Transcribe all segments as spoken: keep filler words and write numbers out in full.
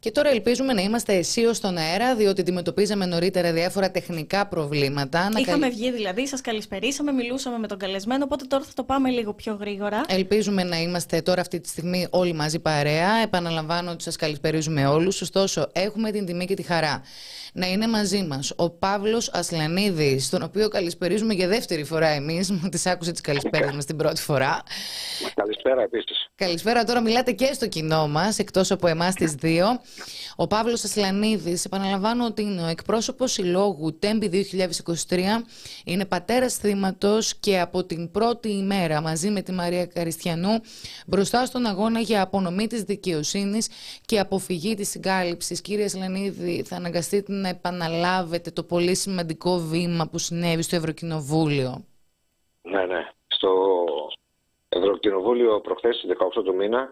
Και τώρα ελπίζουμε να είμαστε αισίως στον αέρα, διότι αντιμετωπίζαμε νωρίτερα διάφορα τεχνικά προβλήματα. Είχαμε καλ... βγει δηλαδή, σας καλησπερίσαμε, μιλούσαμε με τον καλεσμένο, οπότε τώρα θα το πάμε λίγο πιο γρήγορα. Ελπίζουμε να είμαστε τώρα αυτή τη στιγμή όλοι μαζί παρέα. Επαναλαμβάνω ότι σας καλησπερίζουμε όλους. Ωστόσο, έχουμε την τιμή και τη χαρά να είναι μαζί μας ο Παύλος Ασλανίδης, τον οποίο καλησπερίζουμε για δεύτερη φορά εμείς. Μου τις άκουσε τις καλησπέρες μας την πρώτη φορά. Καλησπέρα επίσης. Καλησπέρα, τώρα μιλάτε και στο κοινό μας, εκτός από εμάς τις δύο. Ο Παύλος Ασλανίδης, επαναλαμβάνω ότι είναι ο εκπρόσωπος συλλόγου Τέμπη δύο χιλιάδες είκοσι τρία, είναι πατέρας θύματος και από την πρώτη ημέρα μαζί με τη Μαρία Καριστιανού μπροστά στον αγώνα για απονομή της δικαιοσύνης και αποφυγή της συγκάλυψης. Κύριε Ασλανίδη, θα αναγκαστείτε να επαναλάβετε το πολύ σημαντικό βήμα που συνέβη στο Ευρωκοινοβούλιο. Ναι, ναι. Στο Ευρωκοινοβούλιο προχθές στις δεκαοκτώ του μήνα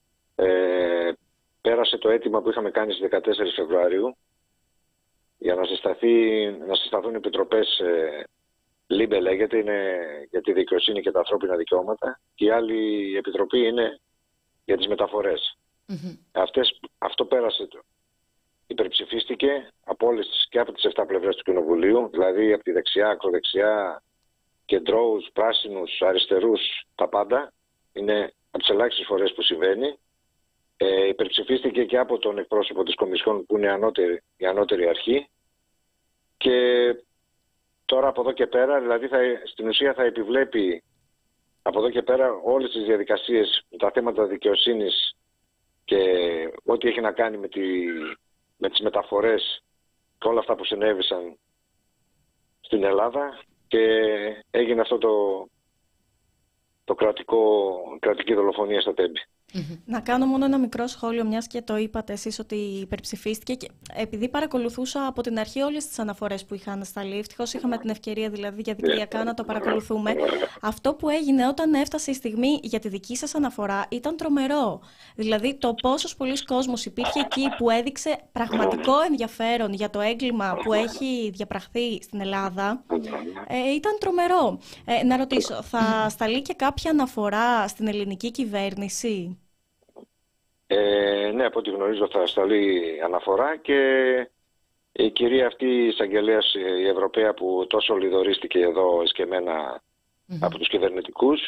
ε, πέρασε το αίτημα που είχαμε κάνει στις δεκατέσσερις Φεβρουαρίου για να, συσταθεί, να συσταθούν επιτροπές ε, ΛΥΜΠΕ λέγεται, είναι για τη δικαιοσύνη και τα ανθρώπινα δικαιώματα, και η άλλη επιτροπή είναι για τις μεταφορές. Mm-hmm. Αυτές, αυτό πέρασε, υπερψηφίστηκε από όλες τις, και από τις επτά πλευρές του Κοινοβουλίου, δηλαδή από τη δεξιά, ακροδεξιά, κεντρώους, πράσινους, αριστερούς, τα πάντα. Είναι από τις ελάχιστες φορές που συμβαίνει. Ε, υπερψηφίστηκε και από τον εκπρόσωπο της Κομισιόν που είναι ανώτερη, η ανώτερη αρχή, και τώρα από εδώ και πέρα, δηλαδή θα, στην ουσία θα επιβλέπει από εδώ και πέρα όλες τις διαδικασίες, τα θέματα δικαιοσύνης και ό,τι έχει να κάνει με, τη, με τις μεταφορές και όλα αυτά που συνέβησαν στην Ελλάδα, και έγινε αυτό το, το κρατικό, κρατική δολοφονία στα Τέμπη. Mm-hmm. Να κάνω μόνο ένα μικρό σχόλιο, μιας και το είπατε εσείς ότι υπερψηφίστηκε, και επειδή παρακολουθούσα από την αρχή όλες τις αναφορές που είχαν σταλεί, ευτυχώς είχαμε την ευκαιρία δηλαδή διαδικτυακά να το παρακολουθούμε. Αυτό που έγινε όταν έφτασε η στιγμή για τη δική σας αναφορά ήταν τρομερό. Δηλαδή το πόσος πολλής κόσμος υπήρχε εκεί που έδειξε πραγματικό ενδιαφέρον για το έγκλημα που έχει διαπραχθεί στην Ελλάδα, ε, ήταν τρομερό. Ε, να ρωτήσω, θα σταλεί και κάποια αναφορά στην ελληνική κυβέρνηση? Ε, ναι, από ό,τι γνωρίζω θα σταλεί αναφορά, και η κυρία αυτή η εισαγγελέας, η Ευρωπαία, που τόσο λιδωρίστηκε εδώ εσκεμμένα mm-hmm. από τους κυβερνητικούς,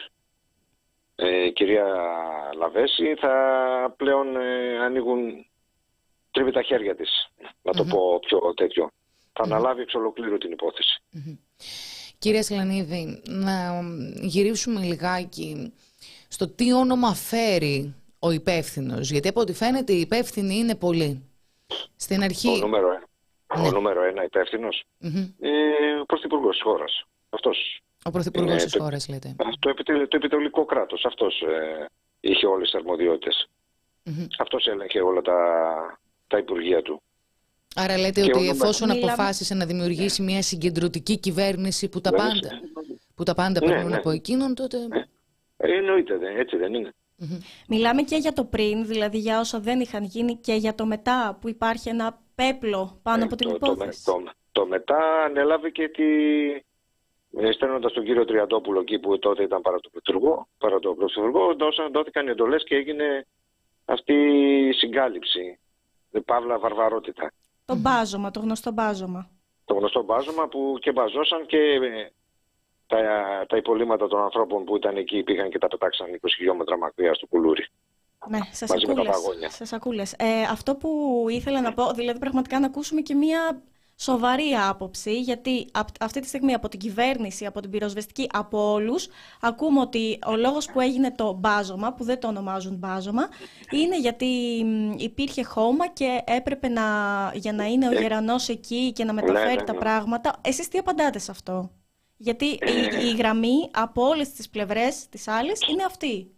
ε, η κυρία Λαβέση, θα πλέον ε, ανοίγουν, τρίβει τα χέρια της, να το mm-hmm. πω πιο τέτοιο. Θα mm-hmm. αναλάβει εξ ολοκλήρου την υπόθεση. Mm-hmm. Κύριε Ασλανίδη, να γυρίσουμε λιγάκι στο τι όνομα φέρει ο υπεύθυνος, γιατί από ό,τι φαίνεται οι υπεύθυνοι είναι πολλοί. Στην αρχή... Ο νούμερο ένα, ναι. ο νούμερο ένα υπεύθυνος mm-hmm. ε, ο πρωθυπουργός της χώρας. Αυτός. Ο πρωθυπουργός είναι, της το, χώρας, λέτε. Το, επιτελ, το επιτελικό κράτος. Αυτός ε, είχε όλες τις αρμοδιότητες. Mm-hmm. Αυτός έλεγχε όλα τα, τα υπουργεία του. Άρα λέτε και ότι εφόσον Μιλάμε... αποφάσισε να δημιουργήσει μια συγκεντρωτική κυβέρνηση που τα πάντα, που τα πάντα ναι, περνούν ναι. από εκείνον, τότε... Ε, εννοείται, έτσι δεν είναι. Mm-hmm. Μιλάμε και για το πριν, δηλαδή για όσα δεν είχαν γίνει, και για το μετά, που υπάρχει ένα πέπλο πάνω ε, από την το, υπόθεση. Το, το, το μετά ανέλαβε και τη... στέλνοντας τον κύριο Τριαντόπουλο εκεί που τότε ήταν παρά το Πρωθυπουργό, παρά το Πρωθυπουργό, δόθηκαν εντολές και έγινε αυτή η συγκάλυψη. Παύλα βαρβαρότητα. Το μπάζωμα, το γνωστό μπάζωμα. Το γνωστό μπάζωμα που και μπαζώσαν, και τα, τα υπολείμματα των ανθρώπων που ήταν εκεί πήγαν και τα πετάξαν είκοσι χιλιόμετρα μακριά στο Κουλούρι. Ναι, σε σακούλες. Σε σακούλες. Ε, αυτό που ήθελα να πω, δηλαδή πραγματικά να ακούσουμε και μία σοβαρή άποψη, γιατί αυτή τη στιγμή από την κυβέρνηση, από την πυροσβεστική, από όλους, ακούμε ότι ο λόγος που έγινε το μπάζωμα, που δεν το ονομάζουν μπάζωμα, είναι γιατί υπήρχε χώμα και έπρεπε να, για να είναι ο γερανός εκεί και να μεταφέρει ναι, ναι, ναι. τα πράγματα. Εσείς τι απαντάτε σε αυτό? Γιατί η, η γραμμή από όλες τις πλευρές της άλλης είναι αυτή.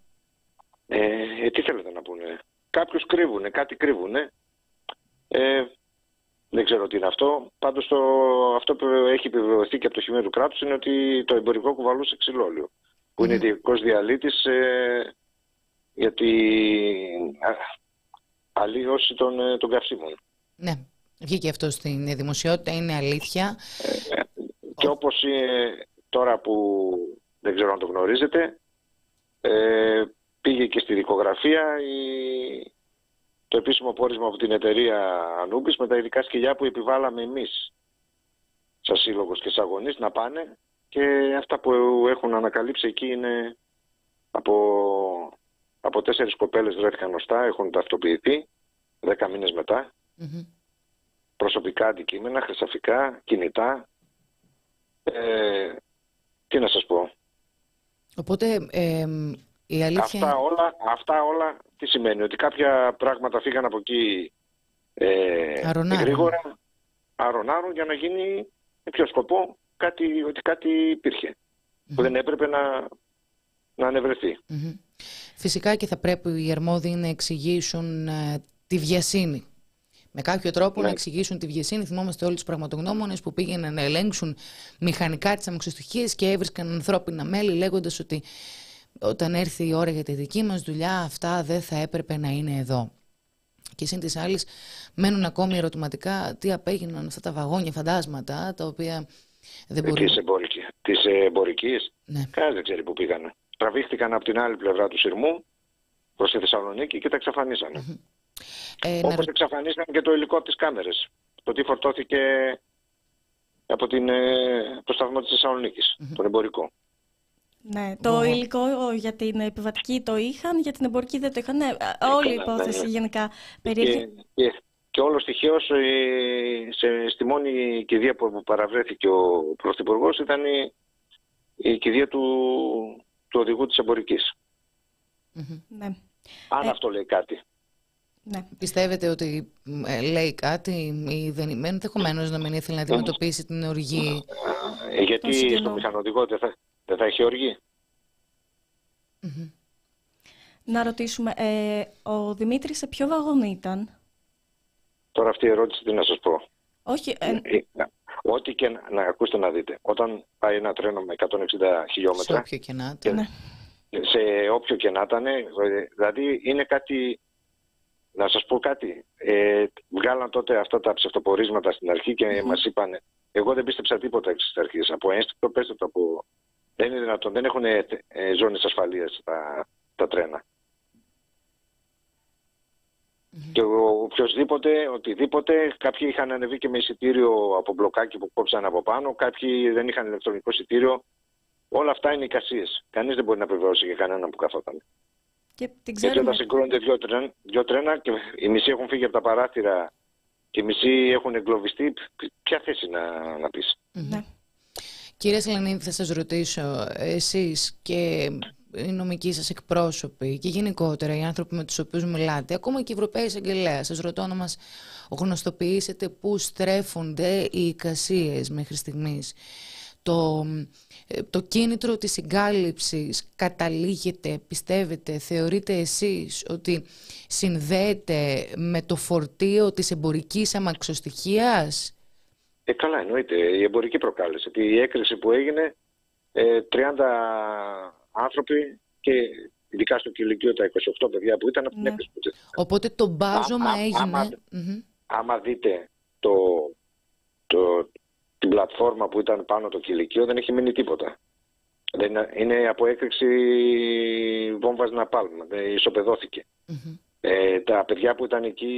Ε, τι θέλετε να πούνε? Κάποιους κρύβουνε, κάτι κρύβουνε. Ε, δεν ξέρω τι είναι αυτό. Πάντως το, αυτό που έχει επιβεβαιωθεί και από το χειμώνα του κράτους είναι ότι το εμπορικό κουβαλούσε ξυλόλιο. Που mm. είναι ειδικός διαλύτης ε, για την αλλίωση των, των καυσίμων. Ναι, βγήκε αυτό στην δημοσιότητα, είναι αλήθεια. Ε, και όπως ε, τώρα που δεν ξέρω αν το γνωρίζετε, ε, πήγε και στη δικογραφία η, το επίσημο πόρισμα από την εταιρεία Ανούμπης με τα ειδικά σκυλιά που επιβάλαμε εμείς σαν σύλλογος και σαν γονείς να πάνε, και αυτά που έχουν ανακαλύψει εκεί είναι από, από τέσσερις κοπέλες βρέθηκαν γνωστά, έχουν ταυτοποιηθεί δέκα μήνες μετά. Mm-hmm. Προσωπικά αντικείμενα, χρυσαφικά, κινητά. Ε, τι να σας πω. Οπότε ε, η αλήθεια... Αυτά όλα, αυτά όλα τι σημαίνει? Ότι κάποια πράγματα φύγαν από εκεί ε, γρήγορα, αρωνάρουν για να γίνει με ποιο σκοπό? Κάτι, ότι κάτι υπήρχε mm-hmm. που δεν έπρεπε να, να ανεβρεθεί. Mm-hmm. Φυσικά και θα πρέπει οι αρμόδιοι να εξηγήσουν ε, τη βιασύνη. Με κάποιο τρόπο ναι. να εξηγήσουν τη βιασύνη. Θυμόμαστε όλοι τους πραγματογνώμονες που πήγαιναν να ελέγξουν μηχανικά τις αμαξοστοιχίες και έβρισκαν ανθρώπινα μέλη, λέγοντας ότι όταν έρθει η ώρα για τη δική μας δουλειά, αυτά δεν θα έπρεπε να είναι εδώ. Και σύν της άλλης μένουν ακόμη ερωτηματικά τι απέγιναν αυτά τα βαγόνια φαντάσματα, τα οποία δεν μπορούν... Της εμπορικής, της εμπορικής. Ναι. Κανείς δεν ξέρει που πήγανε. Τραβήχτηκαν από την άλλη πλευρά του Συρμού προς τη Θεσσαλονίκη και τα εξαφανίσανε. Mm-hmm. Ε, Όπως να... εξαφανίσαν και το υλικό από τις κάμερες. Το τι φορτώθηκε από την, το σταθμό της Θεσσαλονίκης, mm-hmm. τον εμπορικό. Ναι, το oh. υλικό για την επιβατική το είχαν, για την εμπορική δεν το είχαν. Ναι, όλη η υπόθεση ναι, ναι. γενικά περίεργη. Και, και, και όλο στοιχείως σε, στη μόνη κηδεία που παραβρέθηκε ο Πρωθυπουργός ήταν η, η κηδεία του, του οδηγού της εμπορικής. Mm-hmm. Ναι. Αν ε... αυτό λέει κάτι. Ναι. Πιστεύετε ότι ε, λέει κάτι ή δεν είναι, ενδεχομένως να μην ήθελε να αντιμετωπίσει την οργή? Ε, γιατί στο μηχανοδηγό δεν θα, δεν θα έχει οργή. Mm-hmm. Να ρωτήσουμε, ε, ο Δημήτρης σε ποιο βαγόνι ήταν? Τώρα αυτή η ερώτηση τι να σας πω. Όχι. Ε... Ό,τι και να, να ακούστε να δείτε. Όταν πάει ένα τρένο με εκατόν εξήντα χιλιόμετρα. Σε όποιο και να ήταν. Ναι. Σε όποιο και να ήταν. Δηλαδή είναι κάτι. Να σας πω κάτι. Ε, βγάλαν τότε αυτά τα ψευτοπορίσματα στην αρχή και mm-hmm. μας είπαν. Εγώ δεν πίστεψα τίποτα εξ αρχής. Από ένστικτο, πέστε το από. Δεν είναι δυνατόν. Δεν έχουν ε, ε, ζώνες ασφαλείας τα, τα τρένα. Mm-hmm. Και οποιοσδήποτε, οτιδήποτε, κάποιοι είχαν ανεβεί και με εισιτήριο από μπλοκάκι που κόψαν από πάνω, κάποιοι δεν είχαν ηλεκτρονικό εισιτήριο. Όλα αυτά είναι εικασίες. Κανείς δεν μπορεί να επιβεβαιώσει για κανέναν που καθόταν. Και την ξέρουμε. Γιατί όταν συγκρούονται δύο, τρέν, δύο τρένα και οι μισοί έχουν φύγει από τα παράθυρα και οι μισοί έχουν εγκλωβιστεί, ποια θέση να, να πεις. Mm-hmm. Ναι. Κύριε Σλανίδη, θα σας ρωτήσω, εσείς και οι νομικοί σας εκπρόσωποι και γενικότερα οι άνθρωποι με τους οποίους μιλάτε, ακόμα και οι Ευρωπαίοι εισαγγελέας, σας ρωτώ να μας γνωστοποιήσετε πού στρέφονται οι εικασίες μέχρι στιγμής. Το, το κίνητρο της συγκάλυψης καταλήγεται, πιστεύετε, θεωρείτε εσείς ότι συνδέεται με το φορτίο της εμπορικής αμαξοστοιχείας? Ε, καλά, εννοείται. Η εμπορική προκάλεσε. Η έκρηξη που έγινε, ε, τριάντα άνθρωποι και ειδικά στο κηλικείο τα είκοσι οκτώ παιδιά που ήταν από την ναι. έκρηξη. Οπότε το μπάζωμα Α, έγινε... Άμα, mm-hmm. άμα δείτε το, το, την πλατφόρμα που ήταν πάνω το κηλικείο, δεν έχει μείνει τίποτα. Δεν, είναι από έκρηξη βόμβας ναπάλμ, ισοπεδώθηκε. Mm-hmm. Ε, τα παιδιά που ήταν εκεί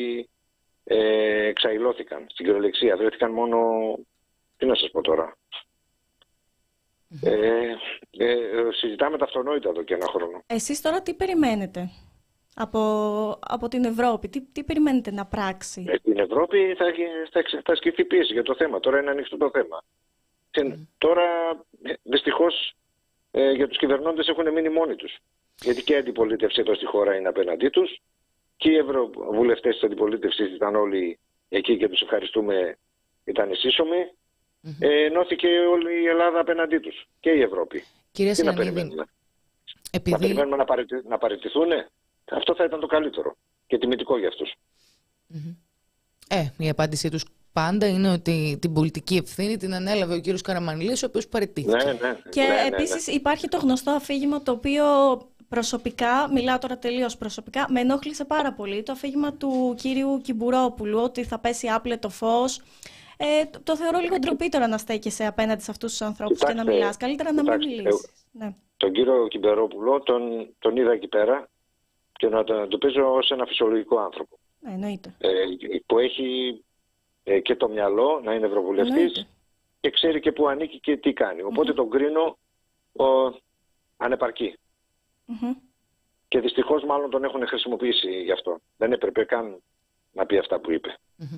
ε, εξαϊλώθηκαν στην κυριολεξία. Βρέθηκαν μόνο, τι να σας πω τώρα. Mm-hmm. Ε, ε, συζητάμε τα αυτονόητα εδώ και ένα χρόνο. Εσείς τώρα τι περιμένετε από, από την Ευρώπη, τι, τι περιμένετε να πράξει? Ε, την Ευρώπη θα, θα, θα ασκηθεί πίεση για το θέμα. Τώρα είναι ανοιχτό το θέμα. Mm. Τώρα δυστυχώς ε, για τους κυβερνώντες έχουν μείνει μόνοι τους. Γιατί και η αντιπολίτευση εδώ στη χώρα είναι απέναντί τους και οι ευρωβουλευτές της αντιπολίτευσης ήταν όλοι εκεί και τους ευχαριστούμε, ήταν σύσσωμοι. Mm-hmm. Ε, ενώθηκε όλη η Ελλάδα απέναντί τους και η Ευρώπη. Κύριε Τι να περιμένουμε? Επειδή... Να περιμένουμε να, παραιτη... να παραιτηθούν? Αυτό θα ήταν το καλύτερο και τιμητικό για αυτούς. Mm-hmm. Ε, η απάντησή τους πάντα είναι ότι την πολιτική ευθύνη την ανέλαβε ο κύριος Καραμανλής, ο οποίος παραιτήθηκε. Ναι, ναι, και ναι, ναι, επίσης ναι. υπάρχει το γνωστό αφήγημα το οποίο προσωπικά, μιλάω τώρα τελείως προσωπικά, με ενόχλησε πάρα πολύ. Το αφήγημα του κύριου Κυμπουρόπουλου ότι θα πέσει άπλετο φως. Ε, το, το θεωρώ λίγο ντροπή τώρα να στέκεσαι απέναντι σε αυτούς τους ανθρώπους και να μιλάς. Καλύτερα να μην μιλήσεις. Ε, ναι. Τον κύριο Κυμπερόπουλο τον, τον είδα εκεί πέρα και να τον αντιμετωπίζω ως ένα φυσιολογικό άνθρωπο. Ε, εννοείται. Ε, που έχει ε, και το μυαλό να είναι ευρωβουλευτής Εννοείται. και ξέρει και που ανήκει και τι κάνει. Οπότε mm-hmm. τον κρίνω ο, ανεπαρκή. Mm-hmm. Και δυστυχώς μάλλον τον έχουν χρησιμοποιήσει γι' αυτό. Δεν έπρεπε καν να πει αυτά που είπε. Mm-hmm.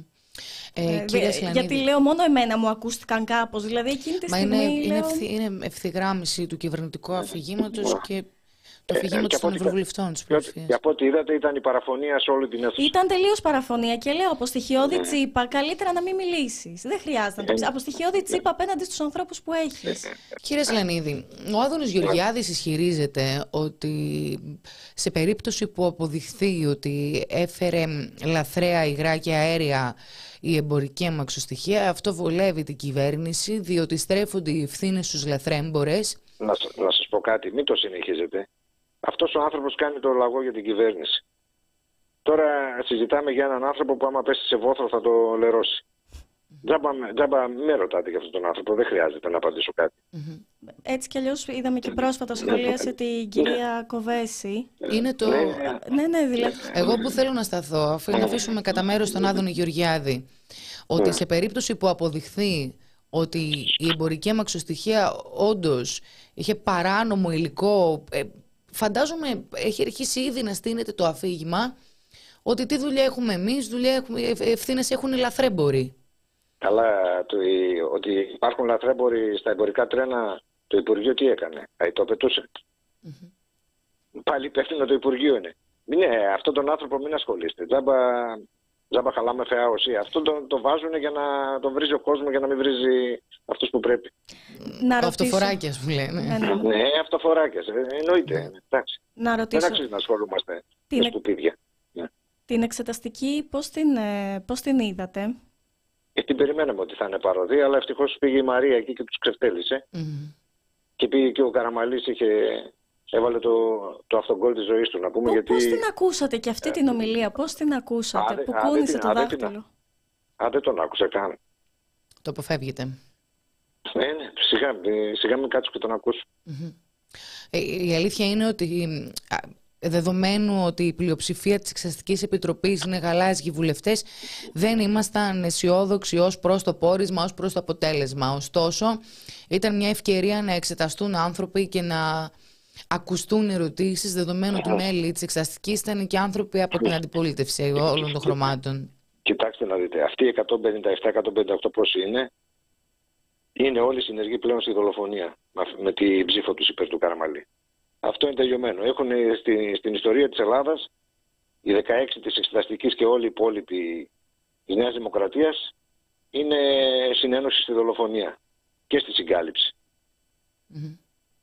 Ε, ε, γιατί λέω μόνο εμένα μου ακούστηκαν κάπως. Δηλαδή εκείνη τη Μα στιγμή. είναι, είναι, λέω... ευθύ, είναι ευθυγράμμιση του κυβερνητικού αφηγήματος και το αφηγήματος των ευρωβουλευτών της πλειοψηφίας. Και από ό,τι είδατε ήταν η παραφωνία σε όλη την αίθουσα. Ήταν τελείως παραφωνία και λέω από στοιχειώδη Ναι. τσίπα καλύτερα να μην μιλήσεις. Δεν χρειάζεται να το πεις. Από στοιχειώδη τσίπα απέναντι στους ανθρώπους που έχεις. Κύριε Σλανίδη, ο Άδωνης Γεωργιάδης ισχυρίζεται ότι σε περίπτωση που αποδειχθεί ότι έφερε λαθρέα υγρά και αέρια η εμπορική αμαξοστοιχεία, αυτό βολεύει την κυβέρνηση, διότι στρέφονται οι ευθύνες στους λαθρέμπορες. Να, να σας πω κάτι, μην το συνεχίζετε. Αυτός ο άνθρωπος κάνει το λαγό για την κυβέρνηση. Τώρα συζητάμε για έναν άνθρωπο που άμα πέσει σε βόθρο θα το λερώσει. Τζάμπα, τζάμπα με ρωτάτε για αυτόν τον άνθρωπο, δεν χρειάζεται να απαντήσω κάτι. Mm-hmm. Έτσι κι αλλιώς είδαμε και πρόσφατα σχολίασε την κυρία Κοβέση. Είναι το... ναι, ναι, δηλαδή. Εγώ που θέλω να σταθώ, αφού να αφήσουμε κατά μέρος τον Άδωνη Γεωργιάδη, ότι σε περίπτωση που αποδειχθεί ότι η εμπορική αμαξοστοιχεία όντως είχε παράνομο υλικό, ε, φαντάζομαι έχει αρχίσει ήδη να στείνεται το αφήγημα ότι τι δουλειά έχουμε εμείς, δουλειά έχουμε, ευθύνες έχουν οι λαθρέμποροι. Καλά, το, ότι υπάρχουν λαθρέμποροι στα εμπορικά τρένα, το Υπουργείο τι έκανε, α, το πετούσε. Mm-hmm. Πάλι υπεύθυνο το Υπουργείο είναι. Μην, ε, αυτόν τον άνθρωπο μην ασχολείστε. Τζάμπα, τζάμπα χαλάμε φαιά οσία. Αυτό τον το βάζουν για να τον βρίζει ο κόσμο, για να μην βρίζει αυτούς που πρέπει. Να το αυτοφοράκιας που λένε. Ναι, ναι. ναι αυτοφοράκιας. Ε, εννοείται. Εντάξει. Να ρωτήσω... Δεν αξίζει να ασχολούμαστε την... με σκουπίδια. Ναι. Την εξεταστική πώς την, πώς την είδατε? Και την περιμέναμε ότι θα είναι παροδία, αλλά ευτυχώς πήγε η Μαρία εκεί και τους ξεφτέλησε. Mm-hmm. Και πήγε και ο Καραμαλής, είχε, έβαλε το, το αυτογκόλ της ζωής του. Να πούμε, Πού, γιατί... Πώς την ακούσατε και αυτή την ομιλία, πώς την ακούσατε, α, που α, κούνησε το δάχτυλο? Α, δεν τον άκουσα καν. Το αποφεύγετε. Ναι, ναι, σιγά, σιγά μην κάτσω και τον ακούσω. Mm-hmm. Ε, η αλήθεια είναι ότι... Δεδομένου ότι η πλειοψηφία της Εξεταστικής Επιτροπής είναι γαλάζιοι βουλευτές, δεν ήμασταν αισιόδοξοι ως προς το πόρισμα, ως προς το αποτέλεσμα. Ωστόσο, ήταν μια ευκαιρία να εξεταστούν άνθρωποι και να ακουστούν ερωτήσεις, δεδομένου ότι μέλη της Εξεταστικής ήταν και άνθρωποι από την αντιπολίτευση όλων των χρωμάτων. Κοιτάξτε να δείτε, αυτοί οι εκατόν πενήντα επτά εκατόν πενήντα οκτώ πόσοι είναι, είναι όλοι συνεργοί πλέον στη δολοφονία με την ψήφο τους υπέρ του Καραμαλή. Αυτό είναι τελειωμένο. Έχουν στη, στην ιστορία της Ελλάδας οι δεκαέξι της Εξεταστικής και όλοι οι υπόλοιποι της Νέας Δημοκρατίας είναι συνένωση στη δολοφονία και στη συγκάλυψη. Mm-hmm.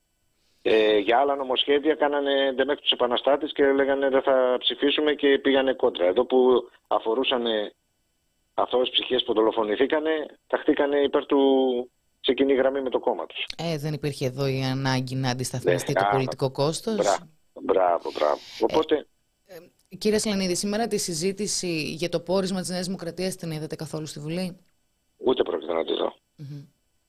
Ε, για άλλα νομοσχέδια κάνανε ντεμέκ τους επαναστάτες και λέγανε δεν θα ψηφίσουμε και πήγανε κόντρα. Εδώ που αφορούσαν αθώες ψυχές που δολοφονηθήκανε, ταχθήκανε υπέρ του... σε κοινή γραμμή με το κόμμα τους. Ε, δεν υπήρχε εδώ η ανάγκη να αντισταθμιστεί ναι, το πολιτικό κόστος. Μπράβο, μπράβο, μπράβο. Οπότε... Ε, ε, κύριε Σλανίδη, σήμερα τη συζήτηση για το πόρισμα της Νέας Δημοκρατίας την είδατε καθόλου στη Βουλή? Ούτε πρόκειται να τη δω. Mm-hmm.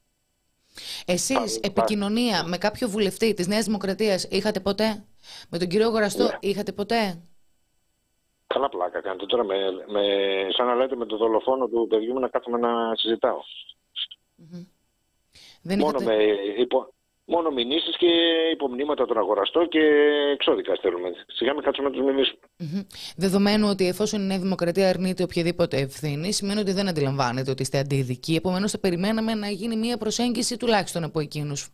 Εσείς πά, επικοινωνία πά. με κάποιο βουλευτή της Νέας Δημοκρατίας είχατε ποτέ? Με τον κύριο Αγοραστό yeah. είχατε ποτέ? Καλά πλάκα κάνετε τώρα, με, με, σαν να λέτε με το δολοφόνο του παιδιού μου να κάθομαι να συζητάω. Mm-hmm. Δεν μόνο, είχατε... με υπο... μόνο μηνύσεις και υπομνήματα τον Αγοραστό και εξώδικα στέλνουμε. Σιγά με κάτσουμε να τους μηνύσουμε. Mm-hmm. Δεδομένου ότι εφόσον η Νέα Δημοκρατία αρνείται οποιαδήποτε ευθύνη, σημαίνει ότι δεν αντιλαμβάνεται ότι είστε αντιειδικοί. Επομένως θα περιμέναμε να γίνει μια προσέγγιση τουλάχιστον από εκείνους.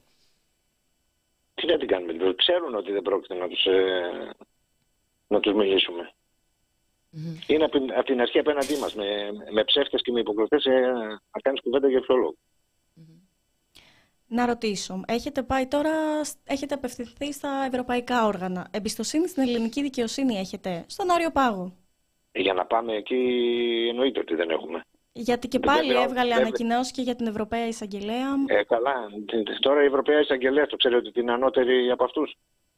Τι να την κάνουμε, ξέρουν ότι δεν πρόκειται να τους, ε... να τους μιλήσουμε. Mm-hmm. Είναι από την, από την αρχή απέναντί μας, με, με ψεύτες και με υποκριτές, ε, να κάνεις κουβέντα για ποιο λόγο. Να ρωτήσω, έχετε πάει τώρα, έχετε απευθυνθεί στα ευρωπαϊκά όργανα. Εμπιστοσύνη στην ελληνική δικαιοσύνη έχετε, στον Άριο Πάγο? Για να πάμε εκεί εννοείται ότι δεν έχουμε. Γιατί και πάλι βέβαια, έβγαλε βέβαια. ανακοινώσεις και για την Ευρωπαία Εισαγγελέα. Ε, καλά. Τώρα η Ευρωπαία Εισαγγελέα το ξέρετε ότι είναι ανώτερη από αυτούς.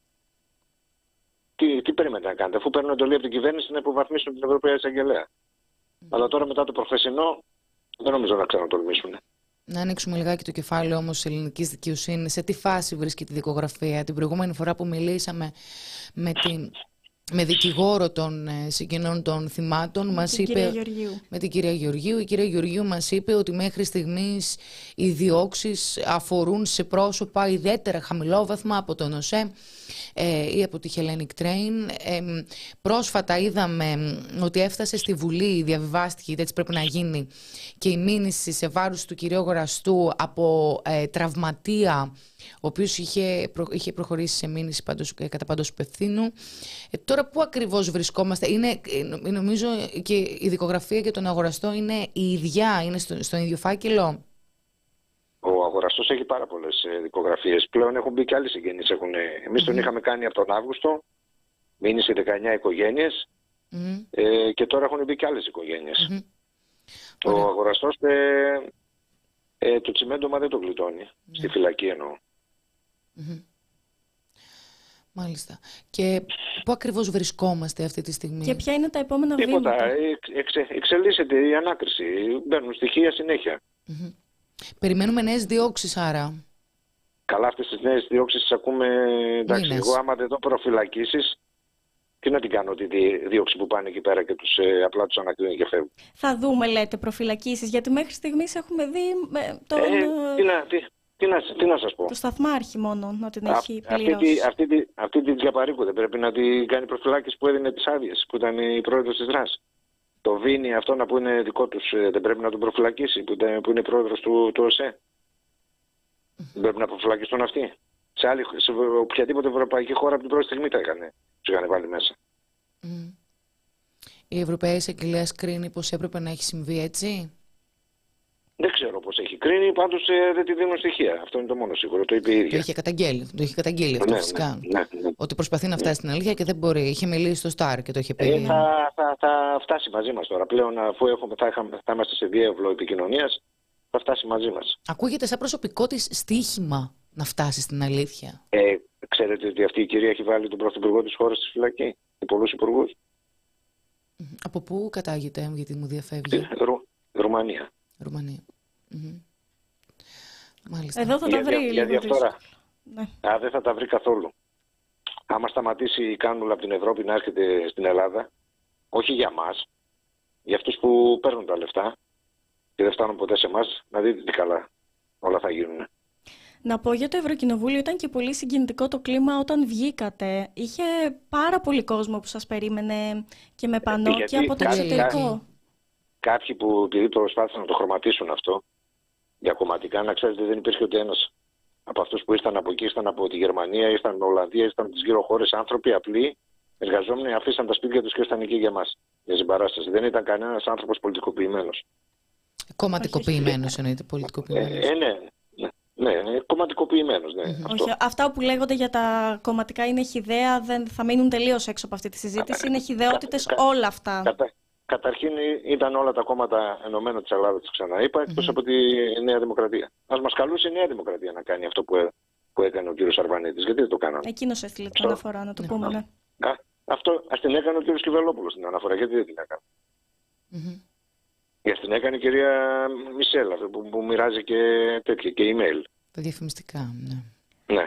Τι, τι περιμένετε να κάνετε, αφού παίρνουν εντολή από την κυβέρνηση να υποβαθμίσουν την Ευρωπαία Εισαγγελέα. Mm. Αλλά τώρα μετά το προχθεσινό δεν νομίζω να ξανατολμήσουν. Να ανοίξουμε λιγάκι το κεφάλαιο όμως της ελληνικής δικαιοσύνης. Σε τι φάση βρίσκεται η δικογραφία? Την προηγούμενη φορά που μιλήσαμε με την με δικηγόρο των ε, συγγενών των θυμάτων. Με μας την είπε, κυρία Γεωργίου. Με την κυρία Γεωργίου. Η κυρία Γεωργίου μας είπε ότι μέχρι στιγμής οι διώξεις αφορούν σε πρόσωπα ιδιαίτερα χαμηλόβαθμα από τον ΟΣΕ ε, ή από τη Hellenic Train. Ε, πρόσφατα είδαμε ότι έφτασε στη Βουλή, διαβιβάστηκε, γιατί έτσι πρέπει να γίνει, και η μήνυση σε βάρος του κυρίου Γοραστού από ε, τραυματία, ο οποίος είχε, προ, είχε προχωρήσει σε μήνυση πάντως, κατά πάντως υπευθύνου. Ε, τώρα πού ακριβώς βρισκόμαστε? Είναι, ε, νομίζω και η δικογραφία και τον αγοραστό είναι η ίδια, είναι στο, στον ίδιο φάκελο. Ο αγοραστός έχει πάρα πολλές ε, δικογραφίες. Πλέον έχουν μπει και άλλοι συγγενείς. Έχουν... Εμείς mm-hmm. τον είχαμε κάνει από τον Αύγουστο, μήνυσε δεκαεννιά οικογένειες mm-hmm. ε, και τώρα έχουν μπει και άλλες οικογένειες. Mm-hmm. Ο okay. αγοραστός ε, ε, το τσιμέντομα δεν το γλιτώνει, mm-hmm. στη φυλακή εννοώ. Mm-hmm. Μάλιστα. Και πού ακριβώς βρισκόμαστε αυτή τη στιγμή? Και ποια είναι τα επόμενα Τίποτα, βήματα? Εξε, εξελίσσεται η ανάκριση. Μπαίνουν στοιχεία συνέχεια. Mm-hmm. Περιμένουμε νέες διώξεις άρα? Καλά, αυτές τις νέες διώξεις τις ακούμε. Εντάξει, Μήνες. Εγώ άμα δεν δω προφυλακίσεις, τι να την κάνω τη δίωξη που πάνε εκεί πέρα και τους, ε, απλά τους ανακρίνουν και φεύγουν. Θα δούμε, λέτε, προφυλακίσεις, γιατί μέχρι στιγμής έχουμε δει ε, τον... Ε, τι, να, τι, τι, να, τι να σας πω. Το σταθμάρχη μόνο να την Α, έχει πληρώσει. Αυτή, αυτή, αυτή, αυτή τη Τζιαπαρίκου δεν πρέπει να την κάνει προφυλάκηση που έδινε τις άδειες, που ήταν η πρόεδρος της ΔΡΑΣ. Το Βίνι αυτό να που είναι δικό τους, δεν πρέπει να τον προφυλακίσει, που, που είναι πρόεδρος του, του ΟΣΕ. Mm-hmm. Δεν πρέπει να προφυλακιστούν αυτοί. Σε, άλλη, σε οποιαδήποτε ευρωπαϊκή χώρα από την πρώτη στιγμή τα είχαν, τους είχαν βάλει μέσα. Mm. Η Ευρωπαϊκή Εισαγγελία κρίνει πως έπρεπε να έχει συμβεί έτσι? Δεν ξέρω πώς έχει κρίνει, πάντως ε, δεν τη δίνουν στοιχεία. Αυτό είναι το μόνο σίγουρο, το είπε η ίδια. Το είχε καταγγείλει, το είχε καταγγείλει αυτό, ναι, φυσικά. Ναι, ναι, ναι. Ότι προσπαθεί να φτάσει στην αλήθεια και δεν μπορεί. Είχε μιλήσει στο Σταρ και το είχε πει. Ε, θα, θα, θα φτάσει μαζί μας τώρα. Πλέον, αφού έχουμε, θα, είχαμε, θα είμαστε σε διεύλο επικοινωνίας, θα φτάσει μαζί μας. Ακούγεται σαν προσωπικό της στοίχημα να φτάσει στην αλήθεια. Ε, ξέρετε ότι αυτή η κυρία έχει βάλει τον πρωθυπουργό της χώρας στη φυλακή και πολλούς υπουργούς. Από πού κατάγεται, γιατί μου διαφεύγει? Ρου, Ρουμανία. Ρουμανία. Mm-hmm. Μάλιστα. Εδώ θα τα βρει. Για, για διαφθορά. Ναι. Α, δεν θα τα βρει καθόλου. Άμα σταματήσει η κάνουλα από την Ευρώπη να έρχεται στην Ελλάδα, όχι για μας, για αυτούς που παίρνουν τα λεφτά και δεν φτάνουν ποτέ σε εμάς, να δείτε τι καλά όλα θα γίνουν. Να πω για το Ευρωκοινοβούλιο, ήταν και πολύ συγκινητικό το κλίμα όταν βγήκατε. Είχε πάρα πολύ κόσμο που σας περίμενε και με πανό ε, και από το εξωτερικό. Κάποιοι που επειδή προσπάθησαν να το χρωματίσουν αυτό, διακομματικά, να ξέρετε δεν υπήρχε ούτε ένας από αυτούς που ήρθαν από εκεί, ήρθαν από τη Γερμανία, ήρθαν από την Ολλανδία, ήρθαν από τις γύρω χώρες, άνθρωποι απλοί, εργαζόμενοι, αφήσαν τα σπίτια τους και ήρθαν εκεί για μας, για συμπαράσταση. Δεν ήταν κανένας άνθρωπος πολιτικοποιημένος. Κομματικοποιημένος εννοείται, πολιτικοποιημένος. Ε, ε, ναι, ναι, ναι, κομματικοποιημένος, ναι. Mm-hmm. Αυτό. Όχι, αυτά που λέγονται για τα κομματικά είναι χυδαία, δεν θα μείνουν τελείως έξω από αυτή τη συζήτηση, είναι χυδαιότητες κα, όλα αυτά. Κατα, καταρχήν ήταν όλα τα κόμματα ενωμένα της Ελλάδας, τις ξαναείπα, εκτός mm-hmm. από τη Νέα Δημοκρατία. Ας μας καλούσε η Νέα Δημοκρατία να κάνει αυτό που, έ, που έκανε ο κύριος Αρβανίτης. Γιατί δεν το κάνανε? Εκείνος έστειλε την αναφορά, να το πούμε, ναι. Α, αυτό ας την έκανε ο κύριος Κιβελόπουλος την αναφορά, γιατί δεν την έκανε? Mm-hmm. Για την έκανε η κυρία Μισέλα, που, που μοιράζει και τέτοια, και email. Τα διαφημιστικά, ναι. Ναι.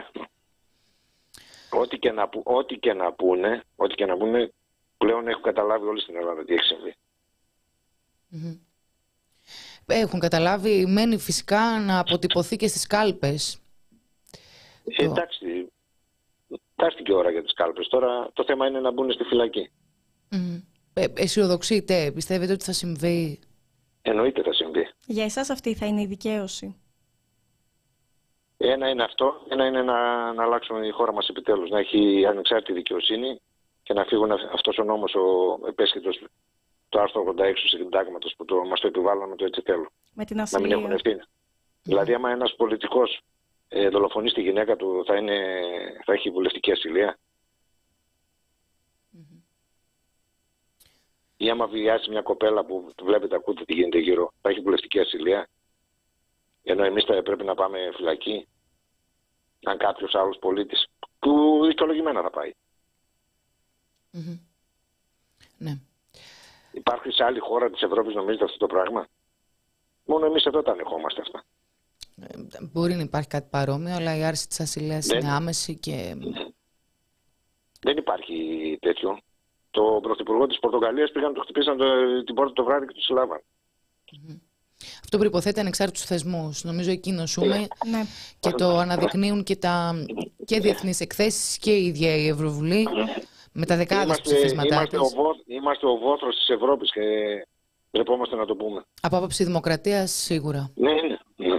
Ό,τι και να, που, ό,τι και να πούνε, ό,τι και να πούνε, πλέον έχουν καταλάβει όλοι στην Ελλάδα τι έχει συμβεί. Mm-hmm. Έχουν καταλάβει, μένει φυσικά να αποτυπωθεί και στις κάλπες. Ε, το... Εντάξει, φτάστηκε η ώρα για τις κάλπες. Τώρα το θέμα είναι να μπουν στη φυλακή. Mm. Ε, αισιοδοξείτε, πιστεύετε ότι θα συμβεί? Εννοείται θα συμβεί. Για εσάς αυτή θα είναι η δικαίωση? Ένα είναι αυτό, ένα είναι να, να αλλάξουμε η χώρα μας επιτέλους, να έχει ανεξάρτητη δικαιοσύνη και να φύγουν αυτός ο νόμος ο επέσχετος, το άρθρο ογδόντα έξι του συντάγματος που το, μας το επιβάλλαμε το έτσι θέλω. Με την ασυλία. Να μην έχουν ευθύνη. Mm. Δηλαδή άμα ένας πολιτικός ε, δολοφονεί τη γυναίκα του θα, είναι, θα έχει βουλευτική ασυλία. Mm-hmm. Ή άμα βιάσει μια κοπέλα που βλέπετε, ακούτε τι γίνεται γύρω, θα έχει βουλευτική ασυλία. Ενώ εμείς θα πρέπει να πάμε φυλακή, αν κάποιος άλλος πολίτης, που δικαιολογημένα θα πάει. Mm-hmm. Ναι. Υπάρχει σε άλλη χώρα της Ευρώπης, νομίζετε, αυτό το πράγμα? Μόνο εμείς εδώ τα ανεχόμαστε αυτά. Ε, μπορεί να υπάρχει κάτι παρόμοιο, αλλά η άρση της ασυλίας είναι άμεση και... Δεν υπάρχει τέτοιο. το πρωθυπουργό της Πορτογαλίας πήγαν, το χτυπήσαν το, την πόρτα το βράδυ και του συλλάβαν. Mm-hmm. Αυτό προϋποθέτει ανεξάρτητους θεσμούς. Νομίζω εκεί νοσούμε ναι. και το αναδεικνύουν και, τα, και διεθνείς εκθέσεις και η ίδια η Ευρωβουλή με τα δεκάδες ψηφίσματά είμαστε, της. Είμαστε ο βόθρος της Ευρώπης και ντρεπόμαστε να το πούμε. Από άποψη δημοκρατίας σίγουρα. Ναι, ναι. ναι.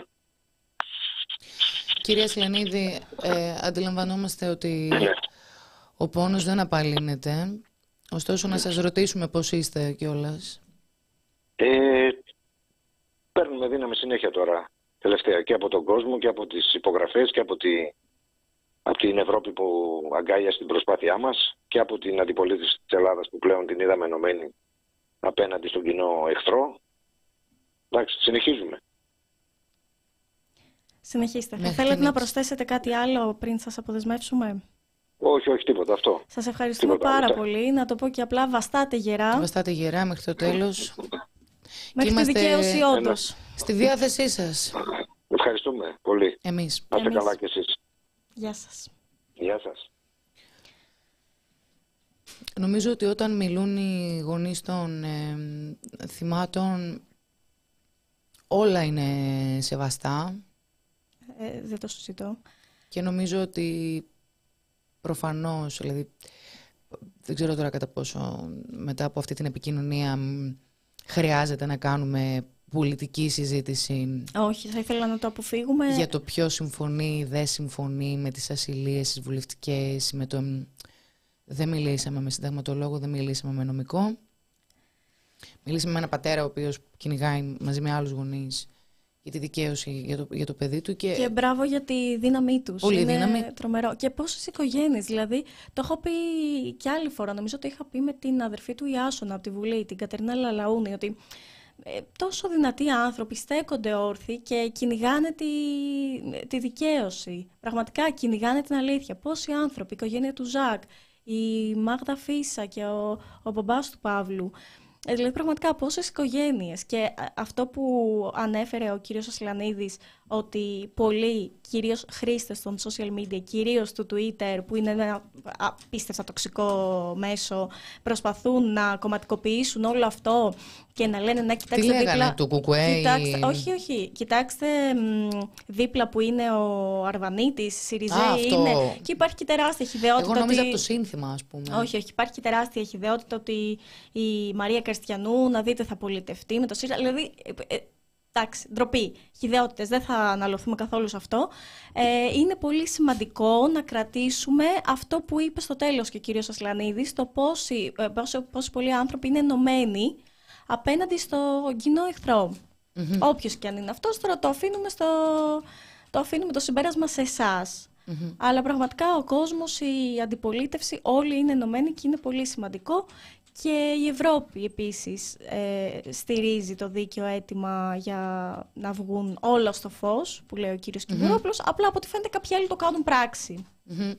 Κυρία Σλανίδη, ε, αντιλαμβανόμαστε ότι ναι. ο πόνος δεν απαλύνεται. Ωστόσο, να σας ρωτήσουμε πώς είστε κιόλας. Ε, παίρνουμε δύναμη συνέχεια τώρα, τελευταία, και από τον κόσμο και από τις υπογραφές και από, τη, από την Ευρώπη που αγκάλιασε την προσπάθειά μας και από την αντιπολίτευση της Ελλάδας που πλέον την είδαμε ενωμένη απέναντι στον κοινό εχθρό. Εντάξει, συνεχίζουμε. Συνεχίστε. Θα θέλετε να προσθέσετε κάτι άλλο πριν σας αποδεσμεύσουμε? Όχι, όχι, τίποτα αυτό. Σας ευχαριστούμε τίποτα, πάρα ούτε. πολύ. Να το πω και απλά, βαστάτε γερά. Βαστάτε γερά μέχρι το τέλος. Μέχρι τη δικαίωση όντως. Στη διάθεσή σας. Ευχαριστούμε πολύ. Εμείς. Να είστε καλά κι εσείς. Γεια σας. Γεια σας. Νομίζω ότι όταν μιλούν οι γονείς των ε, θυμάτων, όλα είναι σεβαστά. Ε, δεν το συζητώ. Και νομίζω ότι προφανώς, δηλαδή, δεν ξέρω τώρα κατά πόσο μετά από αυτή την επικοινωνία χρειάζεται να κάνουμε πολιτική συζήτηση. Όχι, θα ήθελα να το αποφύγουμε. Για το ποιο συμφωνεί ή δεν συμφωνεί με τις ασυλίες, τις βουλευτικές, με το... Δεν μιλήσαμε με συνταγματολόγο, δεν μιλήσαμε με νομικό. Μιλήσαμε με έναν πατέρα ο οποίος κυνηγάει μαζί με άλλους γονείς για τη δικαίωση για το, για το παιδί του. Και, και μπράβο για τη δύναμή τους. Πολύ είναι δύναμη. Τρομερό. Και πόσες οικογένειες, δηλαδή, το έχω πει και άλλη φορά, νομίζω το είχα πει με την αδερφή του Ιάσονα από τη Βουλή, την Κατερίνα Λαλαούνη, ότι ε, τόσο δυνατοί άνθρωποι στέκονται όρθιοι και κυνηγάνε τη, τη δικαίωση. Πραγματικά κυνηγάνε την αλήθεια. Πόσοι άνθρωποι, η οικογένεια του Ζακ, η Μάγδα Φίσα και ο, ο μπαμπάς του Παύλου. Δηλαδή πραγματικά πόσες οικογένειες. Και αυτό που ανέφερε ο κύριος Ασλανίδης, ότι πολλοί, κυρίως χρήστες των social media, κυρίως του Twitter, που είναι ένα απίστευτα τοξικό μέσο, προσπαθούν να κομματικοποιήσουν όλο αυτό και να λένε να κοιτάξτε. Τι λέγανε δίπλα, του Κουκουέ? Κοιτάξτε, όχι, όχι. Κοιτάξτε μ, δίπλα που είναι ο Αρβανίτης, η Σιριζέη είναι. Και υπάρχει και τεράστια χυδαιότητα. Εγώ νόμιζα ότι... από το σύνθημα, ας πούμε. Όχι, όχι. Υπάρχει και τεράστια χυδαιότητα ότι η Μαρία Καρστιανού, να δείτε, θα πολιτευτεί με το ΣΥΡΙΖΑ. Δηλαδή. Ε, ε, εντάξει, ντροπή. Χυδαιότητες, δεν θα αναλωθούμε καθόλου σε αυτό. Ε, είναι πολύ σημαντικό να κρατήσουμε αυτό που είπε στο τέλος και ο κύριος Ασλανίδης, το πόσοι, πόσοι, πόσοι πολλοί άνθρωποι είναι ενωμένοι απέναντι στο κοινό εχθρό. Mm-hmm. Όποιος και αν είναι αυτός, τώρα το αφήνουμε, στο, το, αφήνουμε το συμπέρασμα σε εσάς. Mm-hmm. Αλλά πραγματικά ο κόσμος, η αντιπολίτευση, όλοι είναι ενωμένοι και είναι πολύ σημαντικό. Και η Ευρώπη επίσης ε, στηρίζει το δίκαιο αίτημα για να βγουν όλα στο φως, που λέει ο κύριος mm-hmm. Κιβερόπουλος, απλά από ό,τι φαίνεται κάποιοι άλλοι το κάνουν πράξη. Mm-hmm.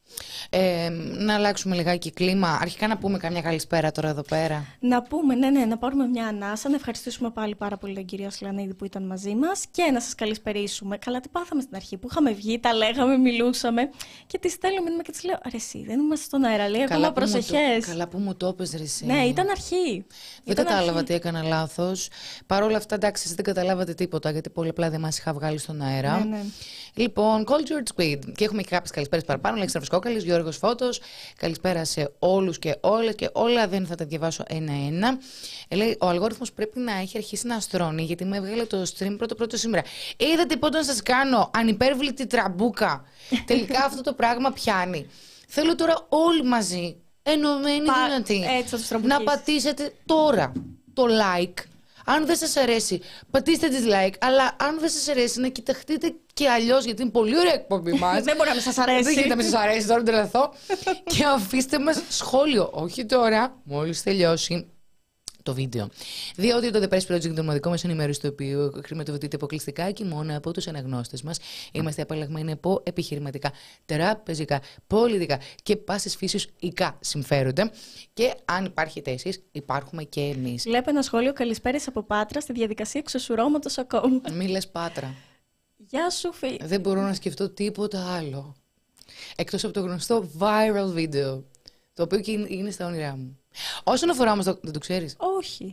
Ε, να αλλάξουμε λιγάκι κλίμα. Αρχικά να πούμε καμιά καλησπέρα τώρα εδώ πέρα. Να πούμε, ναι, ναι, να πάρουμε μια ανάσα. Να ευχαριστήσουμε πάλι πάρα πολύ τον κύριο Ασλανίδη που ήταν μαζί μας και να σας καλησπερίσουμε. Καλά, τι πάθαμε στην αρχή που είχαμε βγει, τα λέγαμε, μιλούσαμε και τη στέλνω μήνυμα και τη λέω: ρε εσύ, δεν είμαστε στον αέρα. Λέει ακόμα προσεχές. Καλά που μου το έπαιζε, ρε εσύ. Ναι, ήταν αρχή. Δεν ήταν κατάλαβα αρχή. Τι έκανα λάθος. Παρ' όλα αυτά, εντάξει, εσείς δεν καταλάβατε τίποτα γιατί πολύ απλά δεν μας είχα βγάλει στον αέρα. Ναι, ναι. Λοιπόν, Cultured Squid. Και έχουμε και κάποιες καλησπέρες παραπάνω. Αλέξανδρος Κόκαλης, Γιώργος Φώτος. Καλησπέρα σε όλους και όλες και όλα. Δεν θα τα διαβάσω ένα-ένα. Ε, λέει, ο αλγόριθμος πρέπει να έχει αρχίσει να στρώνει γιατί με έβγαλε το stream πρώτο-πρώτο σήμερα. Είδατε πότε να σας κάνω ανυπέρβλητη τραμπούκα. Τελικά αυτό το πράγμα πιάνει. Θέλω τώρα όλοι μαζί, ενωμένοι δυνατοί, να πατήσετε τώρα το like. Αν δεν σας αρέσει, πατήστε dislike. Αλλά αν δεν σας αρέσει, να κοιταχτείτε και αλλιώς, γιατί είναι πολύ ωραία εκπομπή μας. Δεν μπορεί να μην σας αρέσει. Δεν γίνεται να μην σας αρέσει, τώρα μην τρελαθώ. Και αφήστε μας σχόλιο. Όχι τώρα, μόλις τελειώσει το βίντεο. Διότι το The Press Project, το μοναδικό μας ενημέρωση, το οποίο χρηματοδοτείται αποκλειστικά και μόνο από τους αναγνώστες μας, είμαστε απαλλαγμένοι από επιχειρηματικά, τραπεζικά, πολιτικά και πάσης φύσης οικά συμφέροντα. Και αν υπάρχετε εσείς, υπάρχουμε και εμείς. Βλέπω ένα σχόλιο. Καλησπέρας από Πάτρα στη διαδικασία εξωσουρώματος ακόμα. Μη λες Πάτρα. Γεια σου, φίλε. Δεν μπορώ να σκεφτώ τίποτα άλλο. Εκτός από το γνωστό viral video, το οποίο και είναι στα όνειρά μου. Όσον αφορά όμως. Το... Δεν το ξέρεις? Όχι.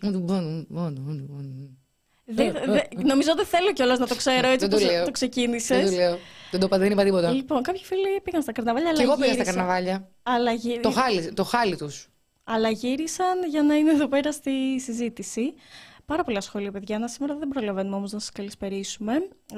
Δε, δε, νομίζω δεν θέλω κιόλας να το ξέρω έτσι που το, το ξεκίνησες. Δεν το λέω. Δεν το είπα, δεν είπα τίποτα. Λοιπόν, κάποιοι φίλοι πήγαν στα καρναβάλια. Και εγώ πήγα στα καρναβάλια. Αλλά γύρισαν... Το χάλι, το χάλι τους. Αλλά γύρισαν για να είναι εδώ πέρα στη συζήτηση. Πάρα πολλά σχόλια, παιδιά. Να, σήμερα δεν προλαβαίνουμε όμως να σας καλησπερίσουμε.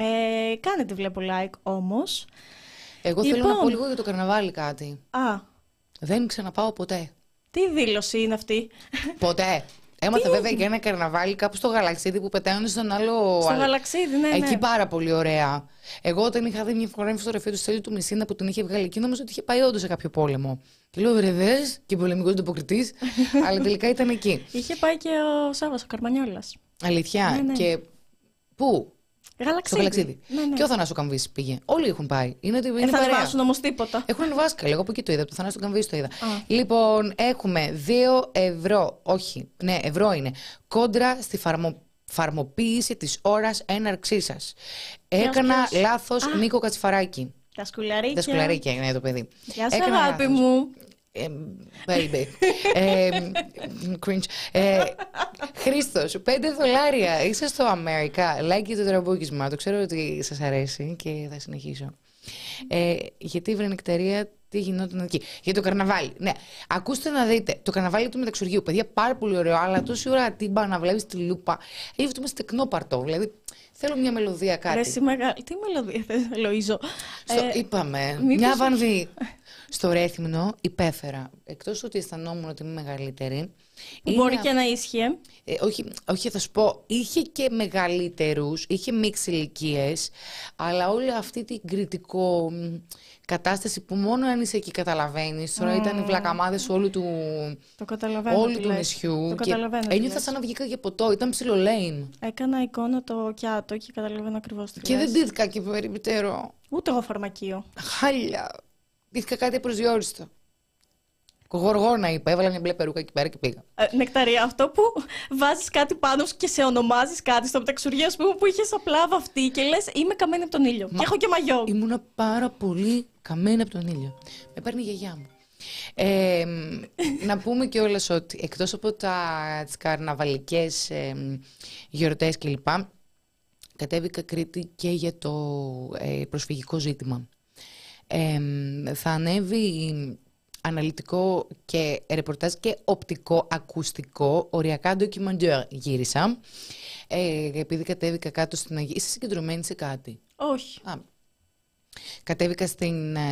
Ε, κάνετε, βλέπω like όμως. Εγώ λοιπόν... θέλω να πω λίγο για το καρναβάλι κάτι. Α. Δεν ξαναπάω ποτέ. Τι δήλωση είναι αυτή? Ποτέ. Έμαθα βέβαια για ένα καρναβάλι κάπου στο Γαλαξίδι που πετάνε στον άλλο. Στο Γαλαξίδι, ναι, ναι. Εκεί πάρα πολύ ωραία. Εγώ όταν είχα δει μια φορά μια φωτογραφία του Στέλιου του Μισίνα που την είχε βγάλει εκεί, νόμιζα ότι είχε πάει όντως σε κάποιο πόλεμο. Και λέω ρε δες, και πολεμικός ανταποκριτής, αλλά τελικά ήταν εκεί. Είχε πάει και ο Σάββας, ο Καρμανιόλας. Αλήθεια. Ναι, ναι. Και πού? Γαλαξίδι. Στο Γαλαξίδι. Ναι, ναι. Και ο Θανάσης ο Καμβής πήγε. Όλοι έχουν πάει. Είναι, είναι ε, θα παρέα. ανεβάσουν όμως τίποτα. Έχουν ανεβάσει καλή. Εγώ από εκεί το είδα. Από το Θανάση ο Καμβής το είδα. Α. Λοιπόν, έχουμε δύο ευρώ. Όχι, ναι, ευρώ είναι. Κόντρα στη φαρμο, φαρμοποίηση της ώρας έναρξής σας. Έκανα ποιος? λάθος. Α. Νίκο Κατσιφαράκη. Τα σκουλαρίκια. Τα σκουλαρίκια είναι το παιδί. Γεια σου, αγάπη μου. Ε, baby. ε, cringe. Ε, Χρήστος, πέντε δολάρια. Είσαι στο Αμέρικα. Like το τραμπούκισμα. Το ξέρω ότι σας αρέσει και θα συνεχίσω. Ε, γιατί η βρενικτερία, τι γινόταν εκεί? Για το καρναβάλι. Ναι, ακούστε να δείτε. Το καρναβάλι του Μεταξουργείου. Παιδιά, πάρα πολύ ωραίο, αλλά τόση ώρα τύμπα να βλέπει τη λούπα. Έχει αυτό με στεκνόπαρτο. Δηλαδή, θέλω μια μελωδία κάτι. Ρε, μεγα... Τι μελωδία θες, Λοΐζο? Στο, ε, είπαμε. μήπως... Μια βανδύ. Στο Ρέθυμνο υπέφερα. Εκτός ότι αισθανόμουν ότι είμαι μεγαλύτερη. Μπορεί είναι... και να ίσχυε. Ε, όχι, όχι, θα σου πω. Είχε και μεγαλύτερους, είχε μίξ ηλικίες, αλλά όλη αυτή την κριτικό κατάσταση που μόνο αν είσαι εκεί καταλαβαίνεις. Τώρα mm. ήταν οι βλακαμάδες όλου του, το καταλαβαίνω, όλου του νησιού. Το καταλαβαίνω. Ένιωθα σαν να βγήκα για ποτό. Ήταν ψιλολέιν. Έκανα εικόνα το Κιάτο και καταλαβαίνω ακριβώς τι Και λες. δεν ντύθηκα και περίπτερο. Ούτε εγώ φαρμακείο. Χάλια. Ντύθηκα κάτι απροσδιόριστο. Γοργόνα είπα, έβαλα μια μπλε περούκα εκεί πέρα και πήγα. Ε, Νεκταρία, αυτό που βάζεις κάτι πάνω σου και σε ονομάζεις κάτι στο Μεταξουργείο, ας πούμε, που είχες απλά βαφτεί και λες είμαι καμένη από τον ήλιο. Μα... Και έχω και μαγιό. Ήμουνα πάρα πολύ καμένη από τον ήλιο. Με παίρνει η γιαγιά μου. Ε, να πούμε κιόλας ότι εκτός από τα, τις καρναβαλικές ε, γιορτές κλπ, κατέβηκα Κρήτη και για το ε, προσφυγικό ζήτημα. Ε, θα ανέβει αναλυτικό και ρεπορτάζ και οπτικό, ακουστικό, οριακά ντοκιμαντέρ γύρισα. Ε, επειδή κατέβηκα κάτω στην Αγία... Είσαι συγκεντρωμένη σε κάτι? Όχι. Α, κατέβηκα στην ε,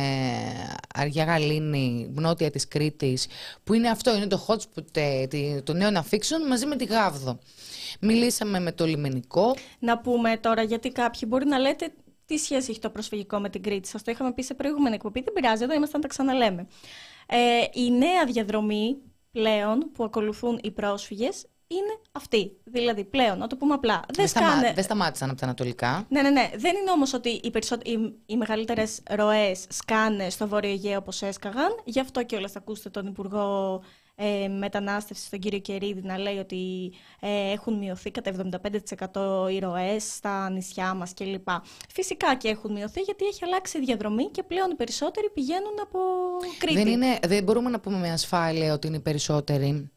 Αριά Γαλήνη, νότια της Κρήτης, που είναι αυτό, είναι το hotspot ε, το νέο να fiction μαζί με τη Γάβδο. Μιλήσαμε με το λιμενικό. Να πούμε τώρα, γιατί κάποιοι μπορεί να λέτε τι σχέση έχει το προσφυγικό με την Κρήτη. Σας το είχαμε πει σε προηγούμενη εκπομπή, δεν πειράζει, εδώ είμαστε να τα ξαναλέμε. Ε, η νέα διαδρομή πλέον που ακολουθούν οι πρόσφυγες είναι αυτή. Δηλαδή πλέον, να το πούμε απλά. Δεν, δεν, σκάνε... σταμά... δεν σταμάτησαν από τα ανατολικά. Ναι, ναι, ναι. Δεν είναι όμως ότι οι, περισσο... οι... οι μεγαλύτερες ροές σκάνε στο Βόρειο Αιγαίο όπως έσκαγαν. Γι' αυτό και όλα θα ακούσετε τον Υπουργό ε, Μετανάστευση, τον κύριο Κερίδη, να λέει ότι ε, έχουν μειωθεί κατά εβδομήντα πέντε τοις εκατό οι ροές στα νησιά μας κλπ. Φυσικά και έχουν μειωθεί γιατί έχει αλλάξει η διαδρομή και πλέον οι περισσότεροι πηγαίνουν από Κρήτη. Δεν, είναι, δεν μπορούμε να πούμε με ασφάλεια ότι είναι οι περισσότεροι.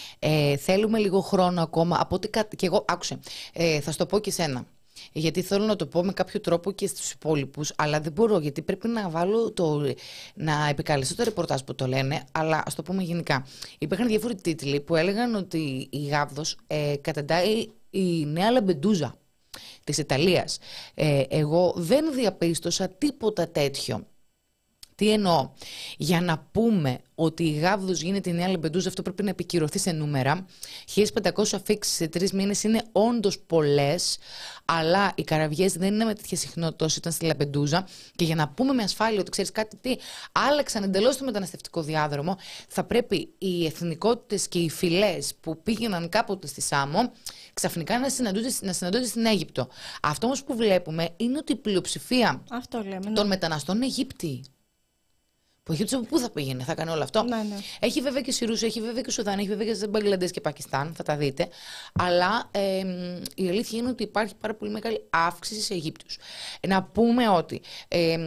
Ε, θέλουμε λίγο χρόνο ακόμα. Από ό,τι κα... και εγώ, άκουσε, ε, θα σου το πω και σένα. Γιατί θέλω να το πω με κάποιο τρόπο και στους υπόλοιπους, αλλά δεν μπορώ, γιατί πρέπει να βάλω το, να επικαλεστώ το ρεπορτάζ που το λένε, αλλά ας το πούμε γενικά. Υπήρχαν διάφοροι τίτλοι που έλεγαν ότι η Γάβδος ε, καταντάει η νέα Λαμπεντούζα της Ιταλίας. Ε, εγώ δεν διαπίστωσα τίποτα τέτοιο. Τι εννοώ? Για να πούμε ότι η Γάβδος γίνεται η νέα Λαμπεντούζα, αυτό πρέπει να επικυρωθεί σε νούμερα. χίλιες πεντακόσιες αφίξεις σε τρεις μήνες είναι όντως πολλές, αλλά οι καραβιές δεν είναι με τέτοια συχνότητα όσο ήταν στη Λαμπεντούζα. Και για να πούμε με ασφάλεια ότι ξέρεις κάτι, τι άλλαξαν εντελώς το μεταναστευτικό διάδρομο, θα πρέπει οι εθνικότητες και οι φυλές που πήγαιναν κάποτε στη Σάμο ξαφνικά να συναντούνται, να συναντούνται στην Αίγυπτο. Αυτό όμως που βλέπουμε είναι ότι η πλειοψηφία αυτό λέμε, ναι. των μεταναστών είναι Αιγύπτιοι. Που Αιγύπτος πού θα πήγαινε, θα έκανε όλο αυτό. Ναι, ναι. Έχει βέβαια και Συρούς, έχει βέβαια και Σουδάν, έχει βέβαια και Μπαγκλαντές και Πακιστάν, θα τα δείτε. Αλλά ε, η αλήθεια είναι ότι υπάρχει πάρα πολύ μεγάλη αύξηση σε Αιγύπτους. Να πούμε ότι ε,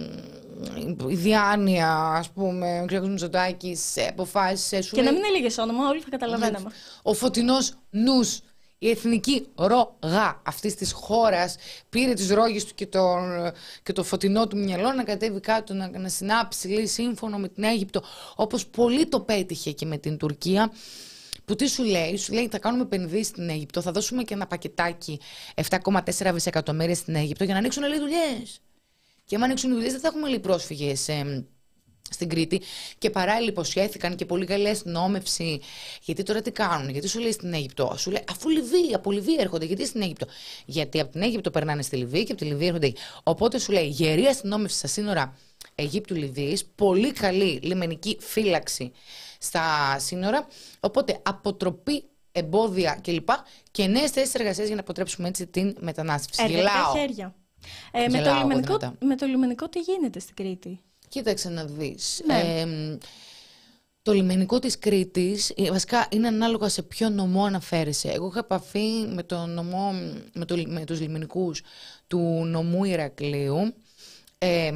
η Διάνοια, ας πούμε, ο κ. Μητσοτάκης αποφάσισε. Και να μην έλεγες όνομα, όλοι θα καταλαβαίναμε. Ο φωτεινός νους. Η εθνική ρόγα αυτής της χώρας πήρε τις ρόγες του και το, και το φωτεινό του μυαλό να κατέβει κάτω, να, να συνάψει λέει, σύμφωνο με την Αίγυπτο, όπως πολύ το πέτυχε και με την Τουρκία. Που τι σου λέει, σου λέει θα κάνουμε επενδύσεις στην Αίγυπτο, θα δώσουμε και ένα πακετάκι επτά κόμμα τέσσερα δισεκατομμύρια στην Αίγυπτο για να ανοίξουν λέει δουλειές. Και άμα ανοίξουν δουλειές δεν θα έχουμε λέει πρόσφυγες ε, στην Κρήτη. Και παράλληλα υποσχέθηκαν και πολύ καλή αστυνόμευση. Γιατί τώρα τι κάνουν, γιατί σου λέει στην Αίγυπτο, σου λέει αφού Λιβύη, από Λιβύη έρχονται, γιατί στην Αίγυπτο. Γιατί από την Αίγυπτο περνάνε στη Λιβύη και από τη Λιβύη έρχονται εκεί. Οπότε σου λέει γερή αστυνόμευση στα σύνορα Αιγύπτου-Λιβύης, πολύ καλή λιμενική φύλαξη στα σύνορα. Οπότε αποτροπή, εμπόδια κλπ. Και νέες θέσεις εργασίας για να αποτρέψουμε έτσι την μετανάστευση. Εργατικά χέρια. Ε, με, το λιμενικό, με το λιμενικό τι γίνεται στην Κρήτη? Κοίταξε να δεις. Ναι. Ε, το λιμενικό της Κρήτης, βασικά είναι ανάλογα σε ποιο νομό αναφέρεσαι. Εγώ είχα επαφή με, το νομό, με, το, με τους λιμενικούς του νομού Ηρακλείου. Ε,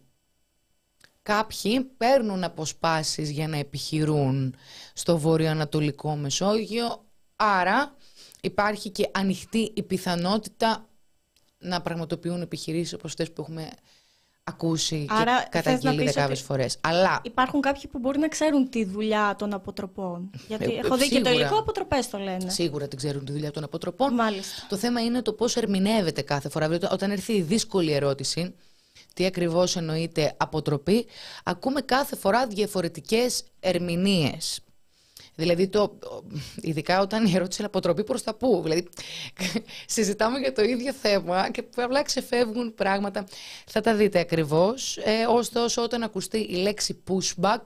κάποιοι παίρνουν αποσπάσεις για να επιχειρούν στο βορειοανατολικό Μεσόγειο, άρα υπάρχει και ανοιχτή η πιθανότητα να πραγματοποιούν επιχειρήσεις όπως αυτές που έχουμε ακούσει. Άρα, και καταγγείλει δεκάδες φορές. Αλλά υπάρχουν κάποιοι που μπορεί να ξέρουν τη δουλειά των αποτροπών. Γιατί ε, έχω δει και το υλικό, αποτροπές το λένε. Σίγουρα την ξέρουν τη δουλειά των αποτροπών. Μάλιστα. Το θέμα είναι το πώς ερμηνεύεται κάθε φορά. Δηλαδή, όταν έρθει η δύσκολη ερώτηση, τι ακριβώς εννοείται αποτροπή, ακούμε κάθε φορά διαφορετικές ερμηνείες. Δηλαδή, το, ειδικά όταν η ερώτηση είναι αποτροπή προς τα πού. Δηλαδή, συζητάμε για το ίδιο θέμα και απλά ξεφεύγουν πράγματα. Θα τα δείτε ακριβώς. Ε, ωστόσο, όταν ακουστεί η λέξη pushback,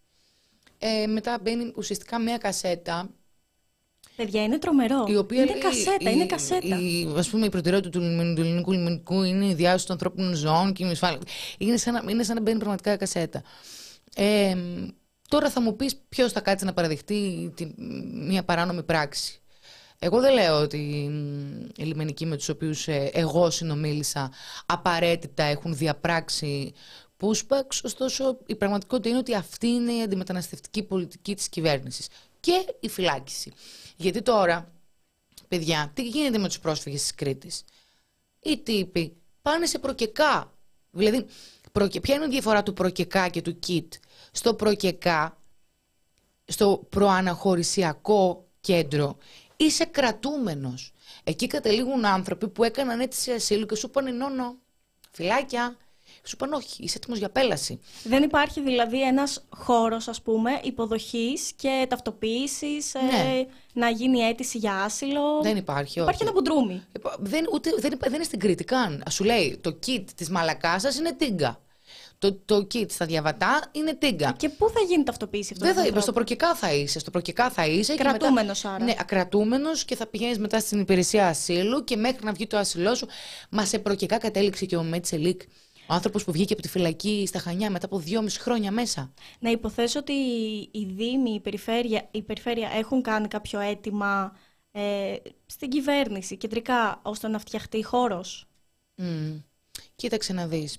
ε, μετά μπαίνει ουσιαστικά μια κασέτα. Παιδιά, είναι τρομερό. Η οποία, είναι κασέτα, η, είναι κασέτα. Η, ας πούμε, η προτεραιότητα του, του ελληνικού λιμενικού είναι η διάσωση των ανθρώπινων ζώων και η μισφάλεια. Είναι σαν να, είναι σαν να μπαίνει πραγματικά κασέτα. Ε, Τώρα θα μου πεις ποιος θα κάτσει να παραδεχτεί τη, μια παράνομη πράξη. Εγώ δεν λέω ότι οι λιμενικοί με τους οποίους ε, εγώ συνομίλησα απαραίτητα έχουν διαπράξει pushbacks, ωστόσο η πραγματικότητα είναι ότι αυτή είναι η αντιμεταναστευτική πολιτική της κυβέρνησης και η φυλάκιση. Γιατί τώρα, παιδιά, τι γίνεται με τους πρόσφυγες της Κρήτης? Οι τύποι πάνε σε προκεκά. Δηλαδή, ποια είναι η διαφορά του προκεκά και του κιτ? Στο προκεκά, στο προαναχωρησιακό κέντρο, είσαι κρατούμενος. Εκεί καταλήγουν άνθρωποι που έκαναν αίτηση ασύλου και σου είπαν νόνο, φυλάκια. Σου είπαν όχι, είσαι έτοιμος για πέλαση. Δεν υπάρχει δηλαδή ένας χώρος, ας πούμε, υποδοχής και ταυτοποίησης, ναι. ε, να γίνει αίτηση για άσυλο? Δεν υπάρχει, Υπάρχει όχι. ένα μπουντρούμι. Δεν, ούτε, δεν, δεν είναι στην Κρήτη καν. Σου λέει το κιτ της Μαλακάσας είναι τίγκα. Το, το kit στα διαβατά είναι τίγκα. Και πού θα γίνει ταυτοποίηση αυτό? Δεν θα είπε, στο προκεκά θα είσαι. Στο προκεκά θα είσαι. Κρατούμενος άρα. Ναι, ακρατούμενος και θα πηγαίνεις μετά στην υπηρεσία ασύλου και μέχρι να βγει το ασύλό σου. Μα σε προκεκά κατέληξε και ο Μέτσελικ. Ο άνθρωπος που βγήκε από τη φυλακή στα Χανιά μετά από δυόμιση χρόνια μέσα. Να υποθέσω ότι οι Δήμοι, η Περιφέρεια, η Περιφέρεια έχουν κάνει κάποιο αίτημα ε, στην κυβέρνηση κεντρικά ώστε να φτιαχτεί χώρος. Mm. Κοίταξε να δεις.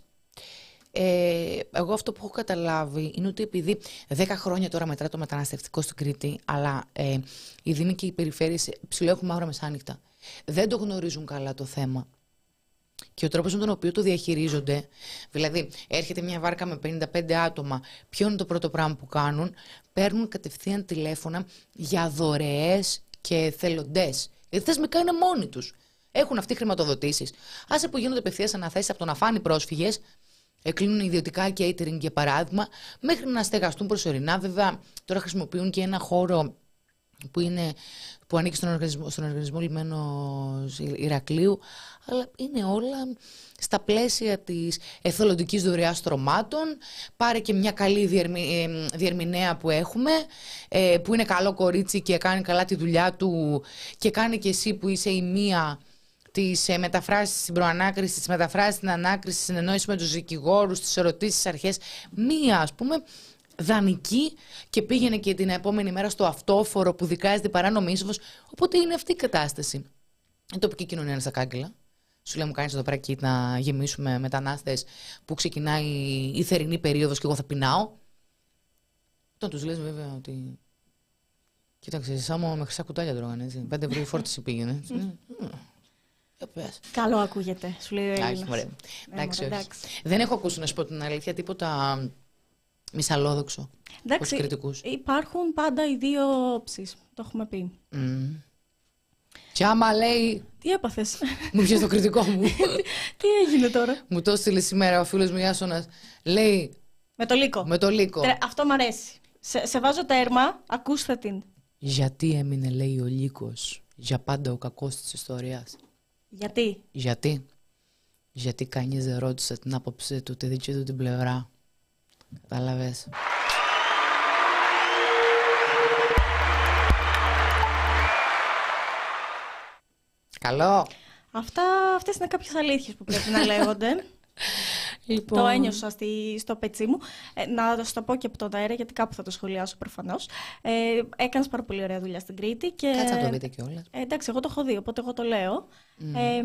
Ε, εγώ αυτό που έχω καταλάβει είναι ότι επειδή δέκα χρόνια τώρα μετρά το μεταναστευτικό στην Κρήτη, αλλά ε, οι Δήμοι και οι Περιφέρειες ψηλό έχουν μαύρα μεσάνυχτα. Δεν το γνωρίζουν καλά το θέμα. Και ο τρόπος με τον οποίο το διαχειρίζονται, δηλαδή έρχεται μια βάρκα με πενήντα πέντε άτομα, ποιο είναι το πρώτο πράγμα που κάνουν? Παίρνουν κατευθείαν τηλέφωνα για δωρεές και θελοντές. Γιατί θεσμικά είναι μόνοι τους. Έχουν αυτοί χρηματοδοτήσεις. Άσε που γίνονται απευθείας αναθέσεις από το να φάνε πρόσφυγες. Κλείνουν ιδιωτικά catering για παράδειγμα, μέχρι να στεγαστούν προσωρινά. Βέβαια, τώρα χρησιμοποιούν και ένα χώρο που, είναι, που ανήκει στον οργανισμό, στον οργανισμό Λιμένος Ηρακλείου, αλλά είναι όλα στα πλαίσια της εθελοντικής δωρεάς στρωμάτων. Πάρε και μια καλή διερμη, διερμηνέα που έχουμε, που είναι καλό κορίτσι και κάνει καλά τη δουλειά του, και κάνει και εσύ που είσαι η μία τις ε, μεταφράσεις στην προανάκριση, τις μεταφράσεις στην ανάκριση, συνεννόηση με τους δικηγόρους, τις ερωτήσεις στις αρχές. Μία, ας πούμε, δανεική και πήγαινε και την επόμενη μέρα στο αυτόφορο που δικάζεται παράνομη είσοδος. Οπότε είναι αυτή η κατάσταση. Η τοπική κοινωνία είναι στα κάγκελα. Σου λέει, μου κάνεις εδώ πέρα και να γεμίσουμε μετανάστες που ξεκινάει η θερινή περίοδος και εγώ θα πεινάω. Τον τους λες βέβαια ότι. Κοίταξε, σαν μόνο με χρυσά κουτάλια τρώγανε, έτσι. Πέντε ευρώ η φόρτιση πήγαινε. Καλό ακούγεται, σου λέει ο Έλληνας. Εντάξει, δεν έχω ακούσει, να σου πω την αλήθεια, τίποτα μυσαλόδοξο. Εντάξει, υπάρχουν πάντα οι δύο όψεις, το έχουμε πει. Mm. Και άμα λέει. Τι έπαθες? Μου πιες το κριτικό μου. Τι έγινε τώρα? Μου το έστειλε σήμερα ο φίλος μου Ιάσονας. Λέει. Με το λύκο. Με το λύκο. Τε, αυτό μ' αρέσει. Σε, σε βάζω τέρμα, ακούστε την. Γιατί έμεινε, λέει, ο λύκος για πάντα ο κακός της ιστορίας? Γιατί? Γιατί? Γιατί κανείς δεν ρώτησε την άποψή του, τη δική του την πλευρά. Κατάλαβες? Καλό. Αυτά, αυτές είναι κάποιες αλήθειες που πρέπει να λέγονται. Λοιπόν. Το ένιωσα στη, στο πετσί μου. Ε, να το πω και από τον αέρα, γιατί κάπου θα το σχολιάσω προφανώς. Ε, έκανες πάρα πολύ ωραία δουλειά στην Κρήτη. Και, κάτσε να το δείτε κιόλας. Ε, εντάξει, εγώ το έχω δει, οπότε εγώ το λέω. Mm. Ε,